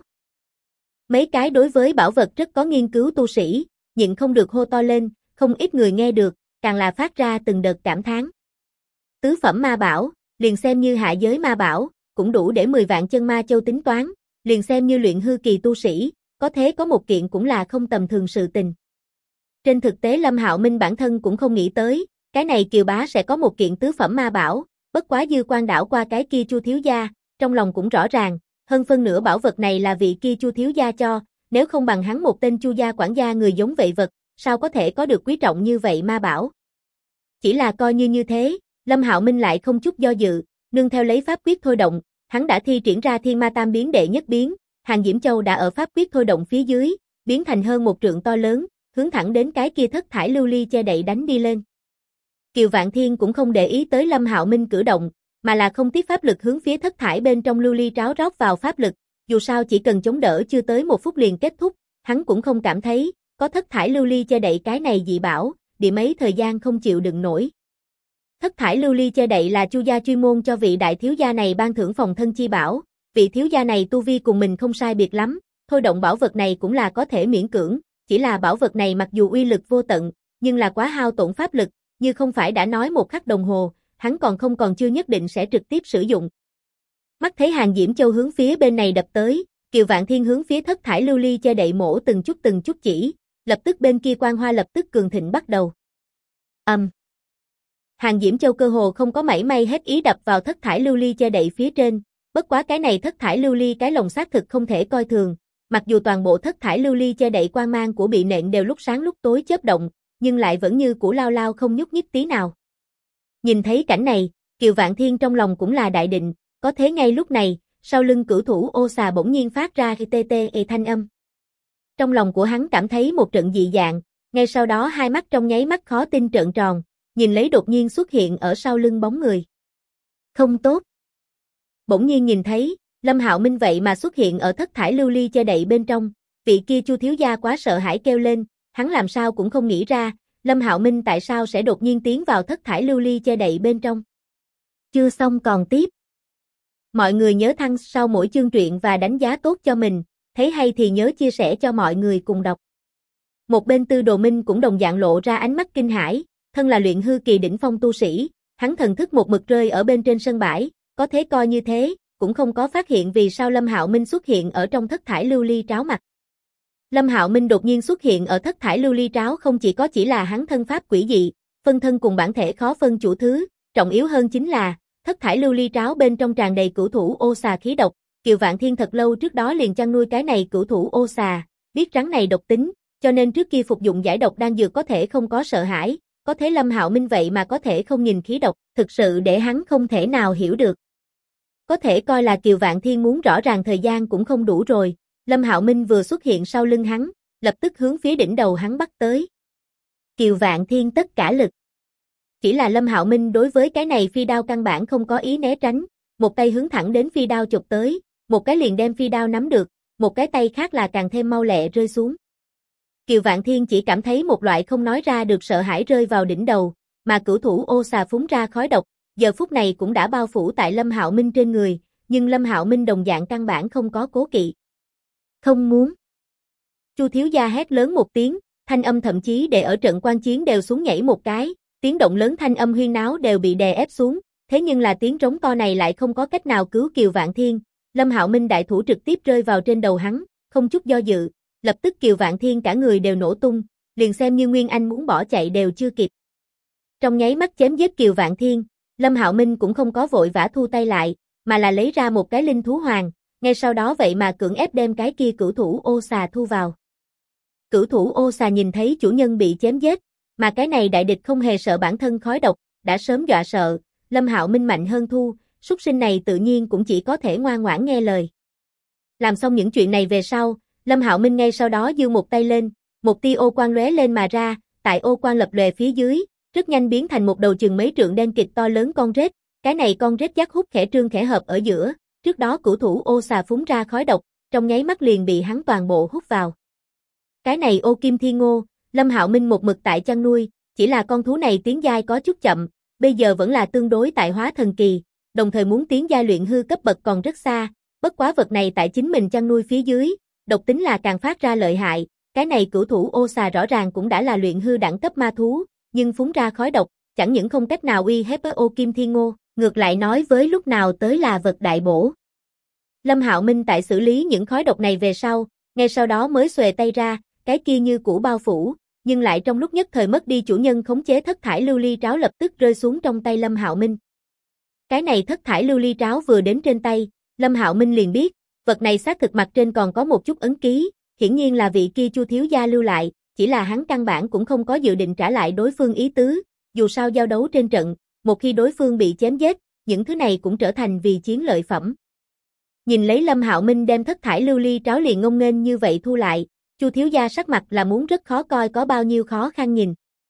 Mấy cái đối với bảo vật rất có nghiên cứu tu sĩ, nhịn không được hô to lên, không ít người nghe được, càng là phát ra từng đợt cảm thán. Tứ phẩm ma bảo, liền xem như hạ giới ma bảo, cũng đủ để 10 vạn chân ma châu tính toán, liền xem như luyện hư kỳ tu sĩ, có thế có một kiện cũng là không tầm thường sự tình. Trên thực tế Lâm Hạo Minh bản thân cũng không nghĩ tới, cái này Kiều bá sẽ có một kiện tứ phẩm ma bảo, bất quá dư quan đảo qua cái kia Chu thiếu gia, trong lòng cũng rõ ràng, hơn phân nửa bảo vật này là vị kia Chu thiếu gia cho, nếu không bằng hắn một tên Chu gia quản gia người giống vậy vật, sao có thể có được quý trọng như vậy ma bảo. Chỉ là coi như thế, Lâm Hạo Minh lại không chút do dự, nương theo lấy pháp quyết thôi động, hắn đã thi triển ra Thiên Ma Tam biến đệ nhất biến, Hàn Diễm Châu đã ở pháp quyết thôi động phía dưới, biến thành hơn một trượng to lớn, hướng thẳng đến cái kia thất thải lưu ly che đậy đánh đi lên. Kiều Vạn Thiên cũng không để ý tới Lâm Hạo Minh cử động, mà là không tiếc pháp lực hướng phía thất thải bên trong lưu ly tráo rót vào pháp lực, dù sao chỉ cần chống đỡ chưa tới 1 phút liền kết thúc, hắn cũng không cảm thấy, có thất thải lưu ly che đậy cái này dị bảo, điểm ấy thời gian không chịu đựng nổi. Thất thải lưu ly che đậy là Chu gia chuyên môn cho vị đại thiếu gia này ban thưởng phòng thân chi bảo, vị thiếu gia này tu vi cùng mình không sai biệt lắm, thôi động bảo vật này cũng là có thể miễn cưỡng, chỉ là bảo vật này mặc dù uy lực vô tận, nhưng là quá hao tổn pháp lực, như không phải đã nói một khắc đồng hồ, hắn còn chưa nhất định sẽ trực tiếp sử dụng. Mắt thấy Hàng Diễm Châu hướng phía bên này đập tới, Kiều Vạn Thiên hướng phía thất thải lưu ly che đậy mổ từng chút chỉ, lập tức bên kia quang hoa lập tức cường thịnh bắt đầu. Hàng Diễm Châu cơ hồ không có mảy may hết ý đập vào thất thải lưu ly che đậy phía trên, bất quá cái này thất thải lưu ly cái lồng xác thực không thể coi thường, mặc dù toàn bộ thất thải lưu ly che đậy quang mang của bị nện đều lúc sáng lúc tối chớp động, nhưng lại vẫn như cũ lao lao không nhúc nhích tí nào. Nhìn thấy cảnh này, Kiều Vạn Thiên trong lòng cũng là đại định, có thế ngay lúc này, sau lưng cửu thủ ô xà bỗng nhiên phát ra tê tê thanh âm. Trong lòng của hắn cảm thấy một trận dị dạng, ngay sau đó hai mắt trong nháy mắt khó tin trợn tròn, nhìn lấy đột nhiên xuất hiện ở sau lưng bóng người. Không tốt. Bỗng nhiên nhìn thấy, Lâm Hạo Minh vậy mà xuất hiện ở thất thải lưu ly che đậy bên trong, vị kia Chu thiếu gia quá sợ hãi kêu lên, hắn làm sao cũng không nghĩ ra, Lâm Hạo Minh tại sao sẽ đột nhiên tiến vào thất thải lưu ly che đậy bên trong. Chưa xong còn tiếp. Mọi người nhớ thăng sau mỗi chương truyện và đánh giá tốt cho mình, thấy hay thì nhớ chia sẻ cho mọi người cùng đọc. Một bên Tư Đồ Minh cũng đồng dạng lộ ra ánh mắt kinh hãi, thân là luyện hư kỳ đỉnh phong tu sĩ, hắn thần thức một mực rơi ở bên trên sân bãi, có thế coi như thế, cũng không có phát hiện vì sao Lâm Hạo Minh xuất hiện ở trong thất thải lưu ly tráo mặt. Lâm Hạo Minh đột nhiên xuất hiện ở thất thải lưu ly tráo không chỉ là hắn thân pháp quỷ dị, phân thân cùng bản thể khó phân chủ thứ, trọng yếu hơn chính là thất thải lưu ly tráo bên trong tràn đầy cửu thủ ô xà khí độc, Kiều Vạn Thiên thật lâu trước đó liền chăn nuôi cái này cửu thủ ô xà, biết rắn này độc tính, cho nên trước kia phục dụng giải độc đan dược có thể không có sợ hãi, có thế Lâm Hạo Minh vậy mà có thể không nhìn khí độc, thực sự để hắn không thể nào hiểu được. Có thể coi là Kiều Vạn Thiên muốn rõ ràng thời gian cũng không đủ rồi, Lâm Hạo Minh vừa xuất hiện sau lưng hắn, lập tức hướng phía đỉnh đầu hắn bắt tới. Kiều Vạn Thiên tất cả lực. Chỉ là Lâm Hạo Minh đối với cái này phi đao căn bản không có ý né tránh, một tay hướng thẳng đến phi đao chụp tới, một cái liền đem phi đao nắm được, một cái tay khác là càng thêm mau lẹ rơi xuống. Kiều Vạn Thiên chỉ cảm thấy một loại không nói ra được sợ hãi rơi vào đỉnh đầu, mà cửu thủ ô xà phúng ra khói độc, giờ phút này cũng đã bao phủ tại Lâm Hạo Minh trên người, nhưng Lâm Hạo Minh đồng dạng căn bản không có cố kỵ. Không muốn. Chu thiếu gia hét lớn một tiếng, thanh âm thậm chí để ở trận quan chiến đều xuống nhảy một cái, tiếng động lớn thanh âm huyên náo đều bị đè ép xuống, thế nhưng là tiếng trống to này lại không có cách nào cứu Kiều Vạn Thiên, Lâm Hạo Minh đại thủ trực tiếp rơi vào trên đầu hắn, không chút do dự, lập tức Kiều Vạn Thiên cả người đều nổ tung, liền xem như Nguyên Anh muốn bỏ chạy đều chưa kịp. Trong nháy mắt chém giết Kiều Vạn Thiên, Lâm Hạo Minh cũng không có vội vã thu tay lại, mà là lấy ra một cái linh thú hoàng, ngay sau đó vậy mà cưỡng ép đem cái kia cửu thủ ô xà thu vào. Cửu thủ ô xà nhìn thấy chủ nhân bị chém giết, mà cái này đại địch không hề sợ bản thân khói độc, đã sớm dọa sợ, Lâm Hạo Minh mạnh hơn thu, súc sinh này tự nhiên cũng chỉ có thể ngoan ngoãn nghe lời. Làm xong những chuyện này về sau, Lâm Hạo Minh ngay sau đó giương một tay lên, một tia ô quang lóe lên mà ra, tại ô quang lập lòe phía dưới, rất nhanh biến thành một đầu chừng mấy trượng đen kịt to lớn con rết, cái này con rết giác hút khẽ trương khẽ hợp ở giữa, trước đó cửu thủ ô xà phúng ra khói độc, trong nháy mắt liền bị hắn toàn bộ hút vào. Cái này ô kim thiên ngô, Lâm Hạo Minh một mực tại chăn nuôi, chỉ là con thú này tiến giai có chút chậm, bây giờ vẫn là tương đối tại hóa thần kỳ, đồng thời muốn tiến giai luyện hư cấp bậc còn rất xa, bất quá vật này tại chính mình chăn nuôi phía dưới, độc tính là càng phát ra lợi hại, cái này cửu thủ ô xà rõ ràng cũng đã là luyện hư đẳng cấp ma thú, nhưng phúng ra khói độc, chẳng những không cách nào uy hiếp với ô kim thiên ngô, ngược lại nói với lúc nào tới là vật đại bổ. Lâm Hạo Minh tại xử lý những khói độc này về sau, ngay sau đó mới xuề tay ra, cái kia như cũ bao phủ, nhưng lại trong lúc nhất thời mất đi chủ nhân khống chế thất thải lưu ly tráo lập tức rơi xuống trong tay Lâm Hạo Minh. Cái này thất thải lưu ly tráo vừa đến trên tay, Lâm Hạo Minh liền biết, vật này xác thực mặt trên còn có một chút ấn ký, hiển nhiên là vị kia Chu thiếu gia lưu lại, chỉ là hắn căn bản cũng không có dự định trả lại đối phương ý tứ, dù sao giao đấu trên trận, một khi đối phương bị chém giết, những thứ này cũng trở thành vì chiến lợi phẩm. Nhìn lấy Lâm Hạo Minh đem thất thải lưu ly tráo liền ngông nghênh như vậy thu lại, Chu thiếu gia sắc mặt là muốn rất khó coi có bao nhiêu khó khăn nhìn.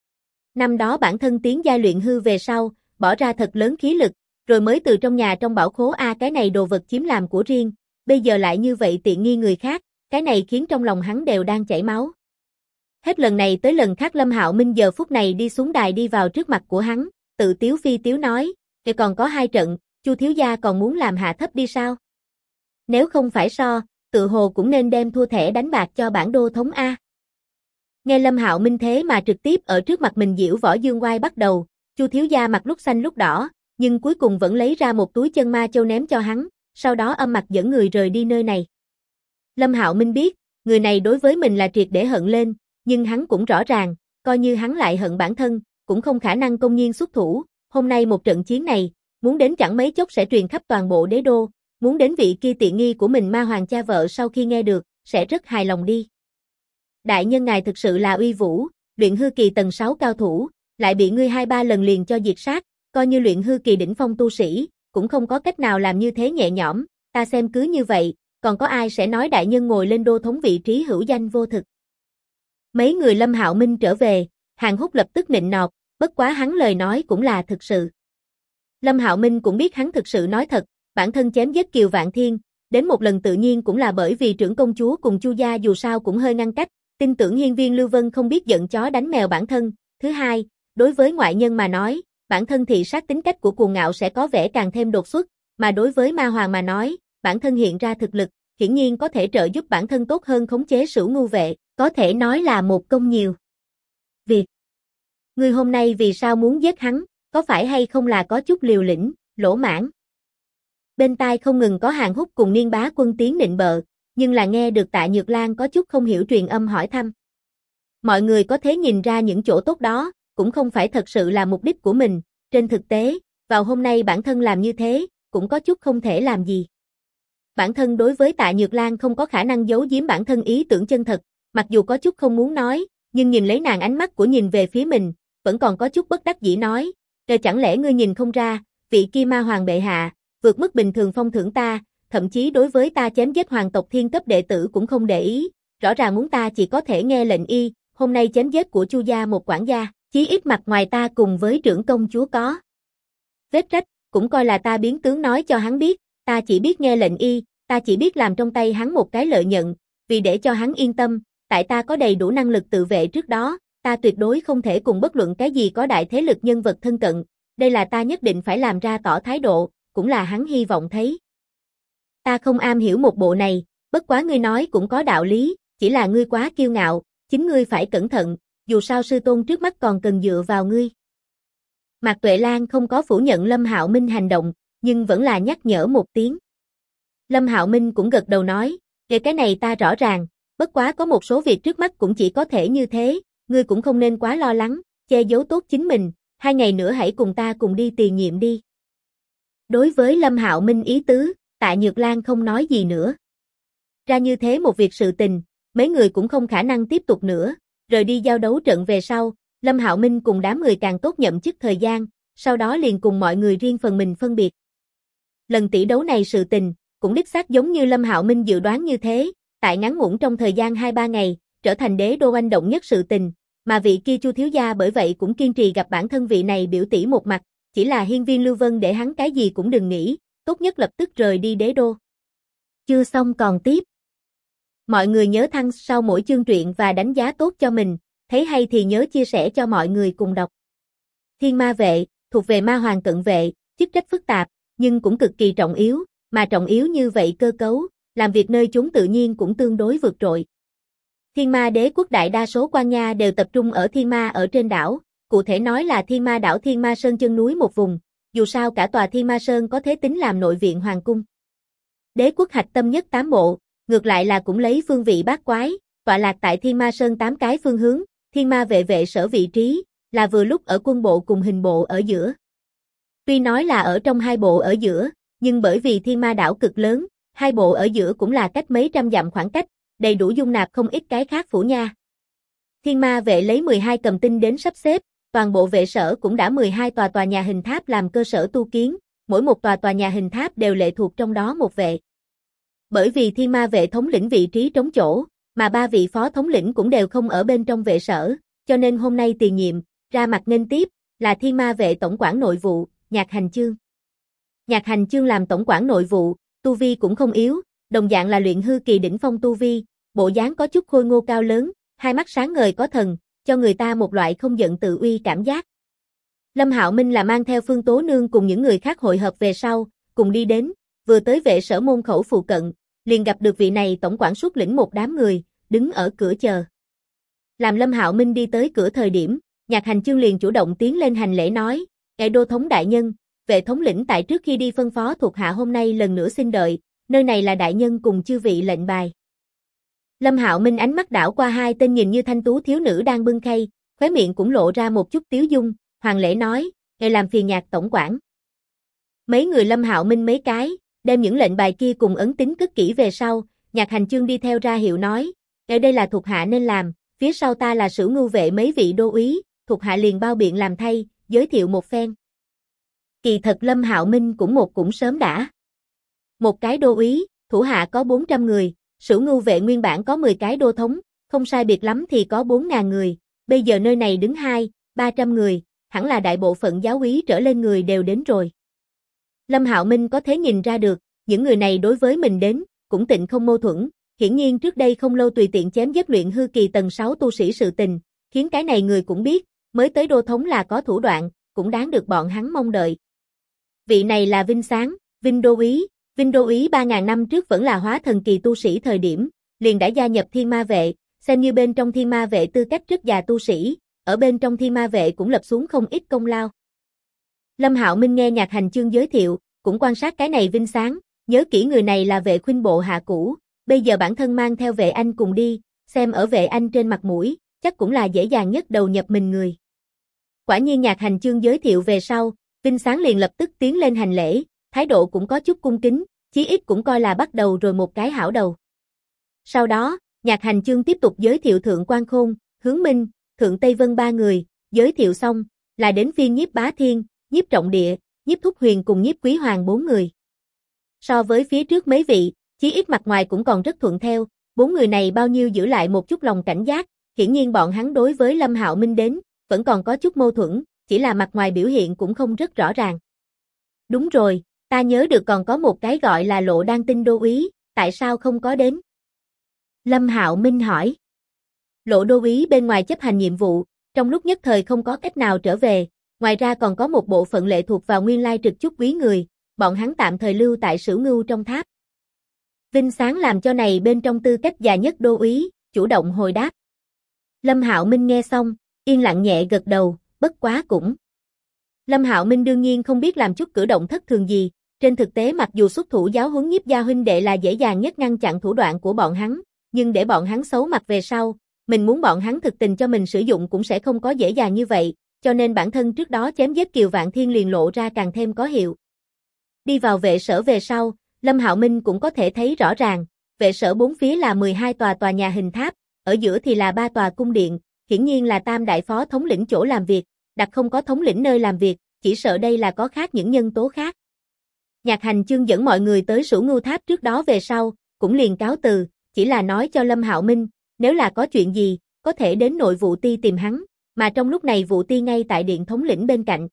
Năm đó bản thân tiến giai luyện hư về sau, bỏ ra thật lớn khí lực, rồi mới từ trong nhà trong bảo khố cái này đồ vật chiếm làm của riêng, bây giờ lại như vậy tiện nghi người khác, cái này khiến trong lòng hắn đều đang chảy máu. Hết lần này tới lần khác Lâm Hạo Minh giờ phút này đi xuống đài đi vào trước mặt của hắn, tự tiếu phi tiếu nói, "Kìa còn có 2 trận, Chu thiếu gia còn muốn làm hạ thấp đi sao? Nếu không phải so, tự hồ cũng nên đem thua thẻ đánh bạc cho bản đô thống a." Nghe Lâm Hạo Minh thế mà trực tiếp ở trước mặt mình giễu võ dương oai bắt đầu, Chu thiếu gia mặt lúc xanh lúc đỏ, nhưng cuối cùng vẫn lấy ra một túi chân ma châu ném cho hắn, sau đó âm mặt dẫn người rời đi nơi này. Lâm Hạo Minh biết, người này đối với mình là triệt để hận lên, nhưng hắn cũng rõ ràng, coi như hắn lại hận bản thân, cũng không khả năng công nhiên xuất thủ, hôm nay một trận chiến này, muốn đến chẳng mấy chốc sẽ truyền khắp toàn bộ đế đô, muốn đến vị kia tiện nghi của mình ma hoàng cha vợ sau khi nghe được, sẽ rất hài lòng đi. Đại nhân ngài thực sự là uy vũ, luyện hư kỳ tầng 6 cao thủ, lại bị ngươi 2-3 lần liền cho diệt sát, coi như luyện hư kỳ đỉnh phong tu sĩ, cũng không có cách nào làm như thế nhẹ nhõm, ta xem cứ như vậy, còn có ai sẽ nói đại nhân ngồi lên đô thống vị trí hữu danh vô thực. Mấy người Lâm Hạo Minh trở về, Hàn Húc lập tức nịnh nọt, bất quá hắn lời nói cũng là thực sự. Lâm Hạo Minh cũng biết hắn thực sự nói thật, bản thân chém giết Kiều Vạn Thiên, đến một lần tự nhiên cũng là bởi vì trưởng công chúa cùng Chu gia dù sao cũng hơi ngăn cách, tin tưởng hiên viên Lưu Vân không biết giận chó đánh mèo bản thân. Thứ hai, đối với ngoại nhân mà nói, bản thân thị sát tính cách của Cuồng Ngạo sẽ có vẻ càng thêm đột xuất, mà đối với ma hoàng mà nói, bản thân hiện ra thực lực, hiển nhiên có thể trợ giúp bản thân tốt hơn khống chế Sửu Ngu vệ, có thể nói là một công nhiều việc. Ngươi hôm nay vì sao muốn giết hắn, có phải hay không là có chút liều lĩnh, lỗ mãng? Bên tai không ngừng có Hàn Húc cùng Niên Bá Quân tiếng nịnh bợ, nhưng là nghe được Tạ Nhược Lan có chút không hiểu truyền âm hỏi thăm. Mọi người có thể nhìn ra những chỗ tốt đó, cũng không phải thật sự là mục đích của mình, trên thực tế, vào hôm nay bản thân làm như thế, cũng có chút không thể làm gì. Bản thân đối với Tạ Nhược Lan không có khả năng giấu giếm bản thân ý tưởng chân thật, mặc dù có chút không muốn nói, nhưng nhìn lấy nàng ánh mắt của nhìn về phía mình, vẫn còn có chút bất đắc dĩ nói, chẳng lẽ ngươi nhìn không ra, vị kia ma hoàng bệ hạ, vượt mức bình thường phong thưởng ta, thậm chí đối với ta chém giết hoàng tộc thiên cấp đệ tử cũng không để ý, rõ ràng muốn ta chỉ có thể nghe lệnh y, hôm nay chém giết của Chu gia một quản gia, chí ít mặt ngoài ta cùng với trưởng công chúa có vết rách, cũng coi là ta biến tướng nói cho hắn biết, ta chỉ biết nghe lệnh y, ta chỉ biết làm trong tay hắn một cái lợi nhận, vì để cho hắn yên tâm, tại ta có đầy đủ năng lực tự vệ trước đó, ta tuyệt đối không thể cùng bất luận cái gì có đại thế lực nhân vật thân cận, đây là ta nhất định phải làm ra tỏ thái độ, cũng là hắn hy vọng thấy. Ta không am hiểu một bộ này, bất quá ngươi nói cũng có đạo lý, chỉ là ngươi quá kiêu ngạo, chính ngươi phải cẩn thận, dù sao sư tôn trước mắt còn cần dựa vào ngươi. Mạc Tuệ Lan không có phủ nhận Lâm Hạo Minh hành động, nhưng vẫn là nhắc nhở một tiếng. Lâm Hạo Minh cũng gật đầu nói, cái này ta rõ ràng, bất quá có một số việc trước mắt cũng chỉ có thể như thế, ngươi cũng không nên quá lo lắng, che giấu tốt chính mình, 2 ngày nữa hãy cùng ta cùng đi tiền nhiệm đi. Đối với Lâm Hạo Minh ý tứ, Tạ Nhược Lan không nói gì nữa. Ra như thế một việc sự tình, mấy người cũng không khả năng tiếp tục nữa, rời đi giao đấu trận về sau, Lâm Hạo Minh cùng đám người càng tốt nhậm chức thời gian, sau đó liền cùng mọi người riêng phần mình phân biệt. Lần tỷ đấu này sự tình, cũng đích xác giống như Lâm Hạo Minh dự đoán như thế, tại ngắn ngủn trong thời gian 2-3 ngày, trở thành đế đô oanh động nhất sự tình, mà vị kia Chu thiếu gia bởi vậy cũng kiên trì gặp bản thân vị này biểu tỷ một mặt, chỉ là hiên viên Lưu Vân để hắn cái gì cũng đừng nghĩ, tốt nhất lập tức rời đi đế đô. Chưa xong còn tiếp. Mọi người nhớ thăng sau mỗi chương truyện và đánh giá tốt cho mình, thấy hay thì nhớ chia sẻ cho mọi người cùng đọc. Thiên Ma vệ, thuộc về ma hoàng cận vệ, chức trách phức tạp, nhưng cũng cực kỳ trọng yếu, mà trọng yếu như vậy cơ cấu, làm việc nơi chúng tự nhiên cũng tương đối vượt trội. Thiên Ma đế quốc đại đa số quan nha đều tập trung ở Thiên Ma ở trên đảo, cụ thể nói là Thiên Ma đảo Thiên Ma Sơn chân núi một vùng, dù sao cả tòa Thiên Ma Sơn có thế tính làm nội viện hoàng cung. Đế quốc hạch tâm nhất 8 bộ, ngược lại là cũng lấy phương vị bát quái, tọa lạc tại Thiên Ma Sơn 8 cái phương hướng, Thiên Ma vệ vệ sở vị trí, là vừa lúc ở quân bộ cùng hình bộ ở giữa. Tuy nói là ở trong hai bộ ở giữa, nhưng bởi vì Thiên Ma đảo cực lớn, hai bộ ở giữa cũng là cách mấy trăm dặm khoảng cách, đầy đủ dung nạp không ít cái khác phủ nha. Thiên Ma vệ lấy 12 cầm tinh đến sắp xếp, toàn bộ vệ sở cũng đã 12 tòa nhà hình tháp làm cơ sở tu kiến, mỗi một tòa nhà hình tháp đều lệ thuộc trong đó một vệ. Bởi vì Thiên Ma vệ thống lĩnh vị trí trống chỗ, mà 3 vị phó thống lĩnh cũng đều không ở bên trong vệ sở, cho nên hôm nay tiền nhiệm, ra mặt nghênh tiếp, là Thiên Ma vệ tổng quản nội vụ, Nhạc Hành Chương. Nhạc Hành Chương làm tổng quản nội vụ, tu vi cũng không yếu, đồng dạng là luyện hư kỳ đỉnh phong tu vi, bộ dáng có chút khôi ngô cao lớn, hai mắt sáng ngời có thần, cho người ta một loại không giận tự uy cảm giác. Lâm Hạo Minh là mang theo Phương Tố Nương cùng những người khác hội hợp về sau, cùng đi đến, vừa tới vệ sở môn khẩu phụ cận, liền gặp được vị này tổng quản xuất lĩnh một đám người, đứng ở cửa chờ. Làm Lâm Hạo Minh đi tới cửa thời điểm, Nhạc Hành Chương liền chủ động tiến lên hành lễ nói, "Ngài đô thống đại nhân, vệ thống lĩnh tại trước khi đi phân phó thuộc hạ hôm nay lần nữa xin đợi, nơi này là đại nhân cùng chư vị lệnh bài." Lâm Hạo Minh ánh mắt đảo qua hai tên nhìn như thanh tú thiếu nữ đang bưng khay, khóe miệng cũng lộ ra một chút tiếu dung, hoàng lễ nói, "Ngài làm phiền Nhạc tổng quản." Mấy người Lâm Hạo Minh mấy cái, đem những lệnh bài kia cùng ấn tín cất kỹ về sau, Nhạc Hành Chương đi theo ra hiệu nói, "Ngài đây là thuộc hạ nên làm, phía sau ta là Sửu Ngưu vệ mấy vị đô úy, thuộc hạ liền bao biện làm thay, giới thiệu một phen." Kỳ thật Lâm Hạo Minh cũng sớm đã. Một cái đô úy, thủ hạ có 400 người, Sửu Ngưu vệ nguyên bản có 10 cái đô thống, không sai biệt lắm thì có 4.000 người, bây giờ nơi này đứng 200-300 người, hẳn là đại bộ phận giáo úy trở lên người đều đến rồi. Lâm Hạo Minh có thể nhìn ra được, những người này đối với mình đến, cũng tịnh không mâu thuẫn, hiển nhiên trước đây không lâu tùy tiện chém giết luyện hư kỳ tầng 6 tu sĩ sự tình, khiến cái này người cũng biết, mới tới đô thống là có thủ đoạn, cũng đáng được bọn hắn mong đợi. Vị này là Vinh Sáng, Vinh đô úy. Vinh đô úy 3.000 năm trước vẫn là hóa thần kỳ tu sĩ thời điểm, liền đã gia nhập Thiên Ma vệ, xem như bên trong Thiên Ma vệ tư cách rất già tu sĩ, ở bên trong Thiên Ma vệ cũng lập xuống không ít công lao. Lâm Hạo Minh nghe Nhạc Hành Chương giới thiệu, cũng quan sát cái này Vinh Sáng, nhớ kỹ người này là vệ khuynh bộ hạ cũ, bây giờ bản thân mang theo vệ anh cùng đi, xem ở vệ anh trên mặt mũi, chắc cũng là dễ dàng nhất đầu nhập mình người. Quả nhiên Nhạc Hành Chương giới thiệu về sau, Vinh Sáng liền lập tức tiến lên hành lễ, thái độ cũng có chút cung kính, chí ít cũng coi là bắt đầu rồi một cái hảo đầu. Sau đó, Nhạc Hành Chương tiếp tục giới thiệu Thượng Quan Khôn, Hướng Minh, Thượng Tây Vân ba người, giới thiệu xong, là đến phiên Nhiếp Bá Thiên, Nhiếp Trọng Địa, Nhiếp Thúc Huyền cùng Nhiếp Quý Hoàng 4 người. So với phía trước mấy vị, chí ít mặt ngoài cũng còn rất thuận theo, 4 người này bao nhiêu giữ lại một chút lòng cảnh giác, hiển nhiên bọn hắn đối với Lâm Hạo Minh đến, vẫn còn có chút mâu thuẫn, chỉ là mặt ngoài biểu hiện cũng không rất rõ ràng. Đúng rồi, ta nhớ được còn có một cái gọi là Lộ Đan Tinh đô úy, tại sao không có đến? Lâm Hạo Minh hỏi. Lộ đô úy bên ngoài chấp hành nhiệm vụ, trong lúc nhất thời không có cách nào trở về, ngoài ra còn có một bộ phận lệ thuộc vào nguyên lai trực chúc úy người, bọn hắn tạm thời lưu tại Sửu Ngưu trong tháp. Vinh Sáng làm cho này bên trong tư cách già nhất đô úy, chủ động hồi đáp. Lâm Hạo Minh nghe xong, yên lặng nhẹ gật đầu, bất quá cũng. Lâm Hạo Minh đương nhiên không biết làm chút cử động thất thường gì, trên thực tế mặc dù xuất thủ giáo huấn Nhiếp gia huynh đệ là dễ dàng nhất ngăn chặn thủ đoạn của bọn hắn, nhưng để bọn hắn xấu mặt về sau, mình muốn bọn hắn thực tình cho mình sử dụng cũng sẽ không có dễ dàng như vậy, cho nên bản thân trước đó chém giết Kiều Vạn Thiên liền lộ ra càng thêm có hiệu. Đi vào vệ sở về sau, Lâm Hạo Minh cũng có thể thấy rõ ràng, vệ sở bốn phía là 12 tòa nhà hình tháp, ở giữa thì là 3 tòa cung điện, hiển nhiên là tam đại phó thống lĩnh chỗ làm việc, đặt không có thống lĩnh nơi làm việc, chỉ sợ đây là có khác những nhân tố khác. Nhạc Hành Chương dẫn mọi người tới Sửu Ngưu tháp trước đó về sau, cũng liền cáo từ, chỉ là nói cho Lâm Hạo Minh, nếu là có chuyện gì, có thể đến nội vụ ti tìm hắn, mà trong lúc này vụ ti ngay tại điện thống lĩnh bên cạnh.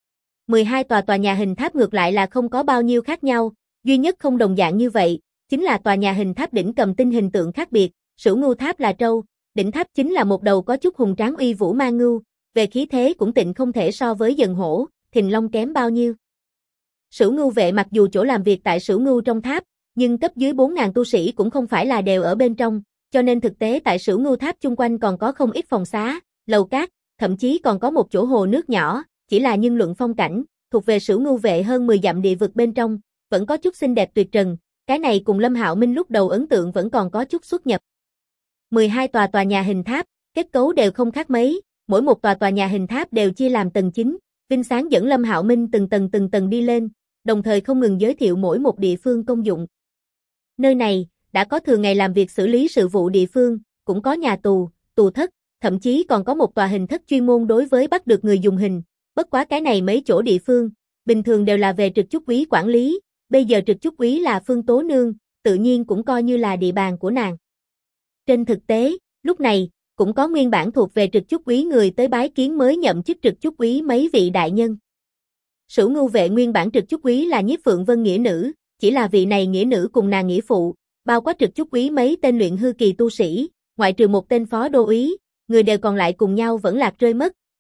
12 tòa nhà hình tháp ngược lại là không có bao nhiêu khác nhau, duy nhất không đồng dạng như vậy, chính là tòa nhà hình tháp đỉnh cầm tinh hình tượng khác biệt, Sửu Ngưu tháp là trâu, đỉnh tháp chính là một đầu có chút hùng tráng uy vũ ma ngưu, về khí thế cũng tịnh không thể so với Dần Hổ, Thình Long kém bao nhiêu. Sửu Ngưu vệ mặc dù chỗ làm việc tại Sửu Ngưu trong tháp, nhưng cấp dưới 4.000 tu sĩ cũng không phải là đều ở bên trong, cho nên thực tế tại Sửu Ngưu tháp chung quanh còn có không ít phòng xá, lầu cát, thậm chí còn có một chỗ hồ nước nhỏ, chỉ là nhưng luận phong cảnh, thuộc về Sửu Ngưu vệ hơn 10 dặm địa vực bên trong, vẫn có chút xinh đẹp tuyệt trần, cái này cùng Lâm Hạo Minh lúc đầu ấn tượng vẫn còn có chút xuất nhập. 12 tòa nhà hình tháp, kết cấu đều không khác mấy, mỗi một tòa nhà hình tháp đều chia làm tầng chính, Vinh Sáng dẫn Lâm Hạo Minh từng tầng đi lên, đồng thời không ngừng giới thiệu mỗi một địa phương công dụng. Nơi này, đã có thường ngày làm việc xử lý sự vụ địa phương, cũng có nhà tù, tù thất, thậm chí còn có một tòa hình thất chuyên môn đối với bắt được người dùng hình, bất quá cái này mấy chỗ địa phương, bình thường đều là về trực chúc úy quản lý, bây giờ trực chúc úy là Phương Tố Nương, tự nhiên cũng coi như là địa bàn của nàng. Trên thực tế, lúc này, cũng có nguyên bản thuộc về trực chúc úy người tới bái kiến mới nhậm chức trực chúc úy mấy vị đại nhân. Sửu Ngưu vệ nguyên bản trực chúc úy là Nhiếp Phượng Vân nghĩa nữ, chỉ là vị này nghĩa nữ cùng nàng nghĩa phụ, bao quát trực chúc úy mấy tên luyện hư kỳ tu sĩ, ngoại trừ một tên phó đô úy, người đều còn lại cùng nhau vẫn lạc rơi mất,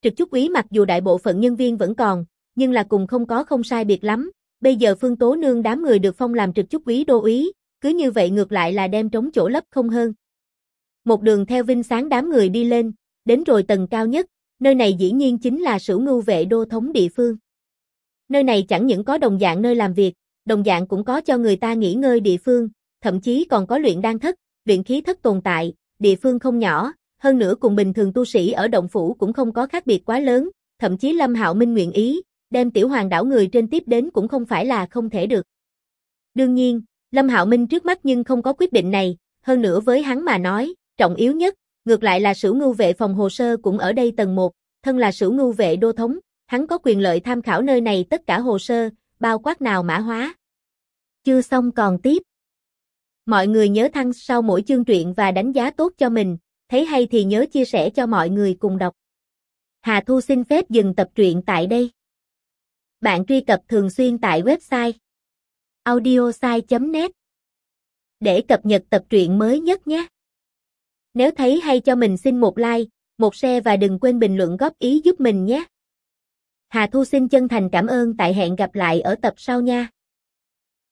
Trực chúc úy mặc dù đại bộ phận nhân viên vẫn còn, nhưng là cùng không sai biệt lắm, bây giờ Phương Tố Nương đám người được phong làm trực chúc úy đô úy, cứ như vậy ngược lại là đem trống chỗ lấp không hơn. Một đường theo Vinh Sáng đám người đi lên, đến rồi tầng cao nhất, nơi này dĩ nhiên chính là Sửu Ngưu vệ đô thống địa phương. Nơi này chẳng những có đồng dạng nơi làm việc, đồng dạng cũng có cho người ta nghỉ ngơi địa phương, thậm chí còn có luyện đan thất, luyện khí thất tồn tại, địa phương không nhỏ, hơn nữa cùng bình thường tu sĩ ở động phủ cũng không có khác biệt quá lớn, thậm chí Lâm Hạo Minh nguyện ý, đem Tiểu Hoàng đảo người trên tiếp đến cũng không phải là không thể được. Đương nhiên, Lâm Hạo Minh trước mắt nhưng không có quyết định này, hơn nữa với hắn mà nói, trọng yếu nhất, ngược lại là Sửu Ngưu vệ phòng hồ sơ cũng ở đây tầng 1, thân là Sửu Ngưu vệ đô thống, hắn có quyền lợi tham khảo nơi này tất cả hồ sơ, bao quát nào mã hóa. Chưa xong còn tiếp. Mọi người nhớ thăng sau mỗi chương truyện và đánh giá tốt cho mình, thấy hay thì nhớ chia sẻ cho mọi người cùng đọc. Hà Thu xin phép dừng tập truyện tại đây. Bạn truy cập thường xuyên tại website audiosai.net để cập nhật tập truyện mới nhất nhé. Nếu thấy hay cho mình xin một like, một share và đừng quên bình luận góp ý giúp mình nhé. Hà Thu xin chân thành cảm ơn, tại hẹn gặp lại ở tập sau nha.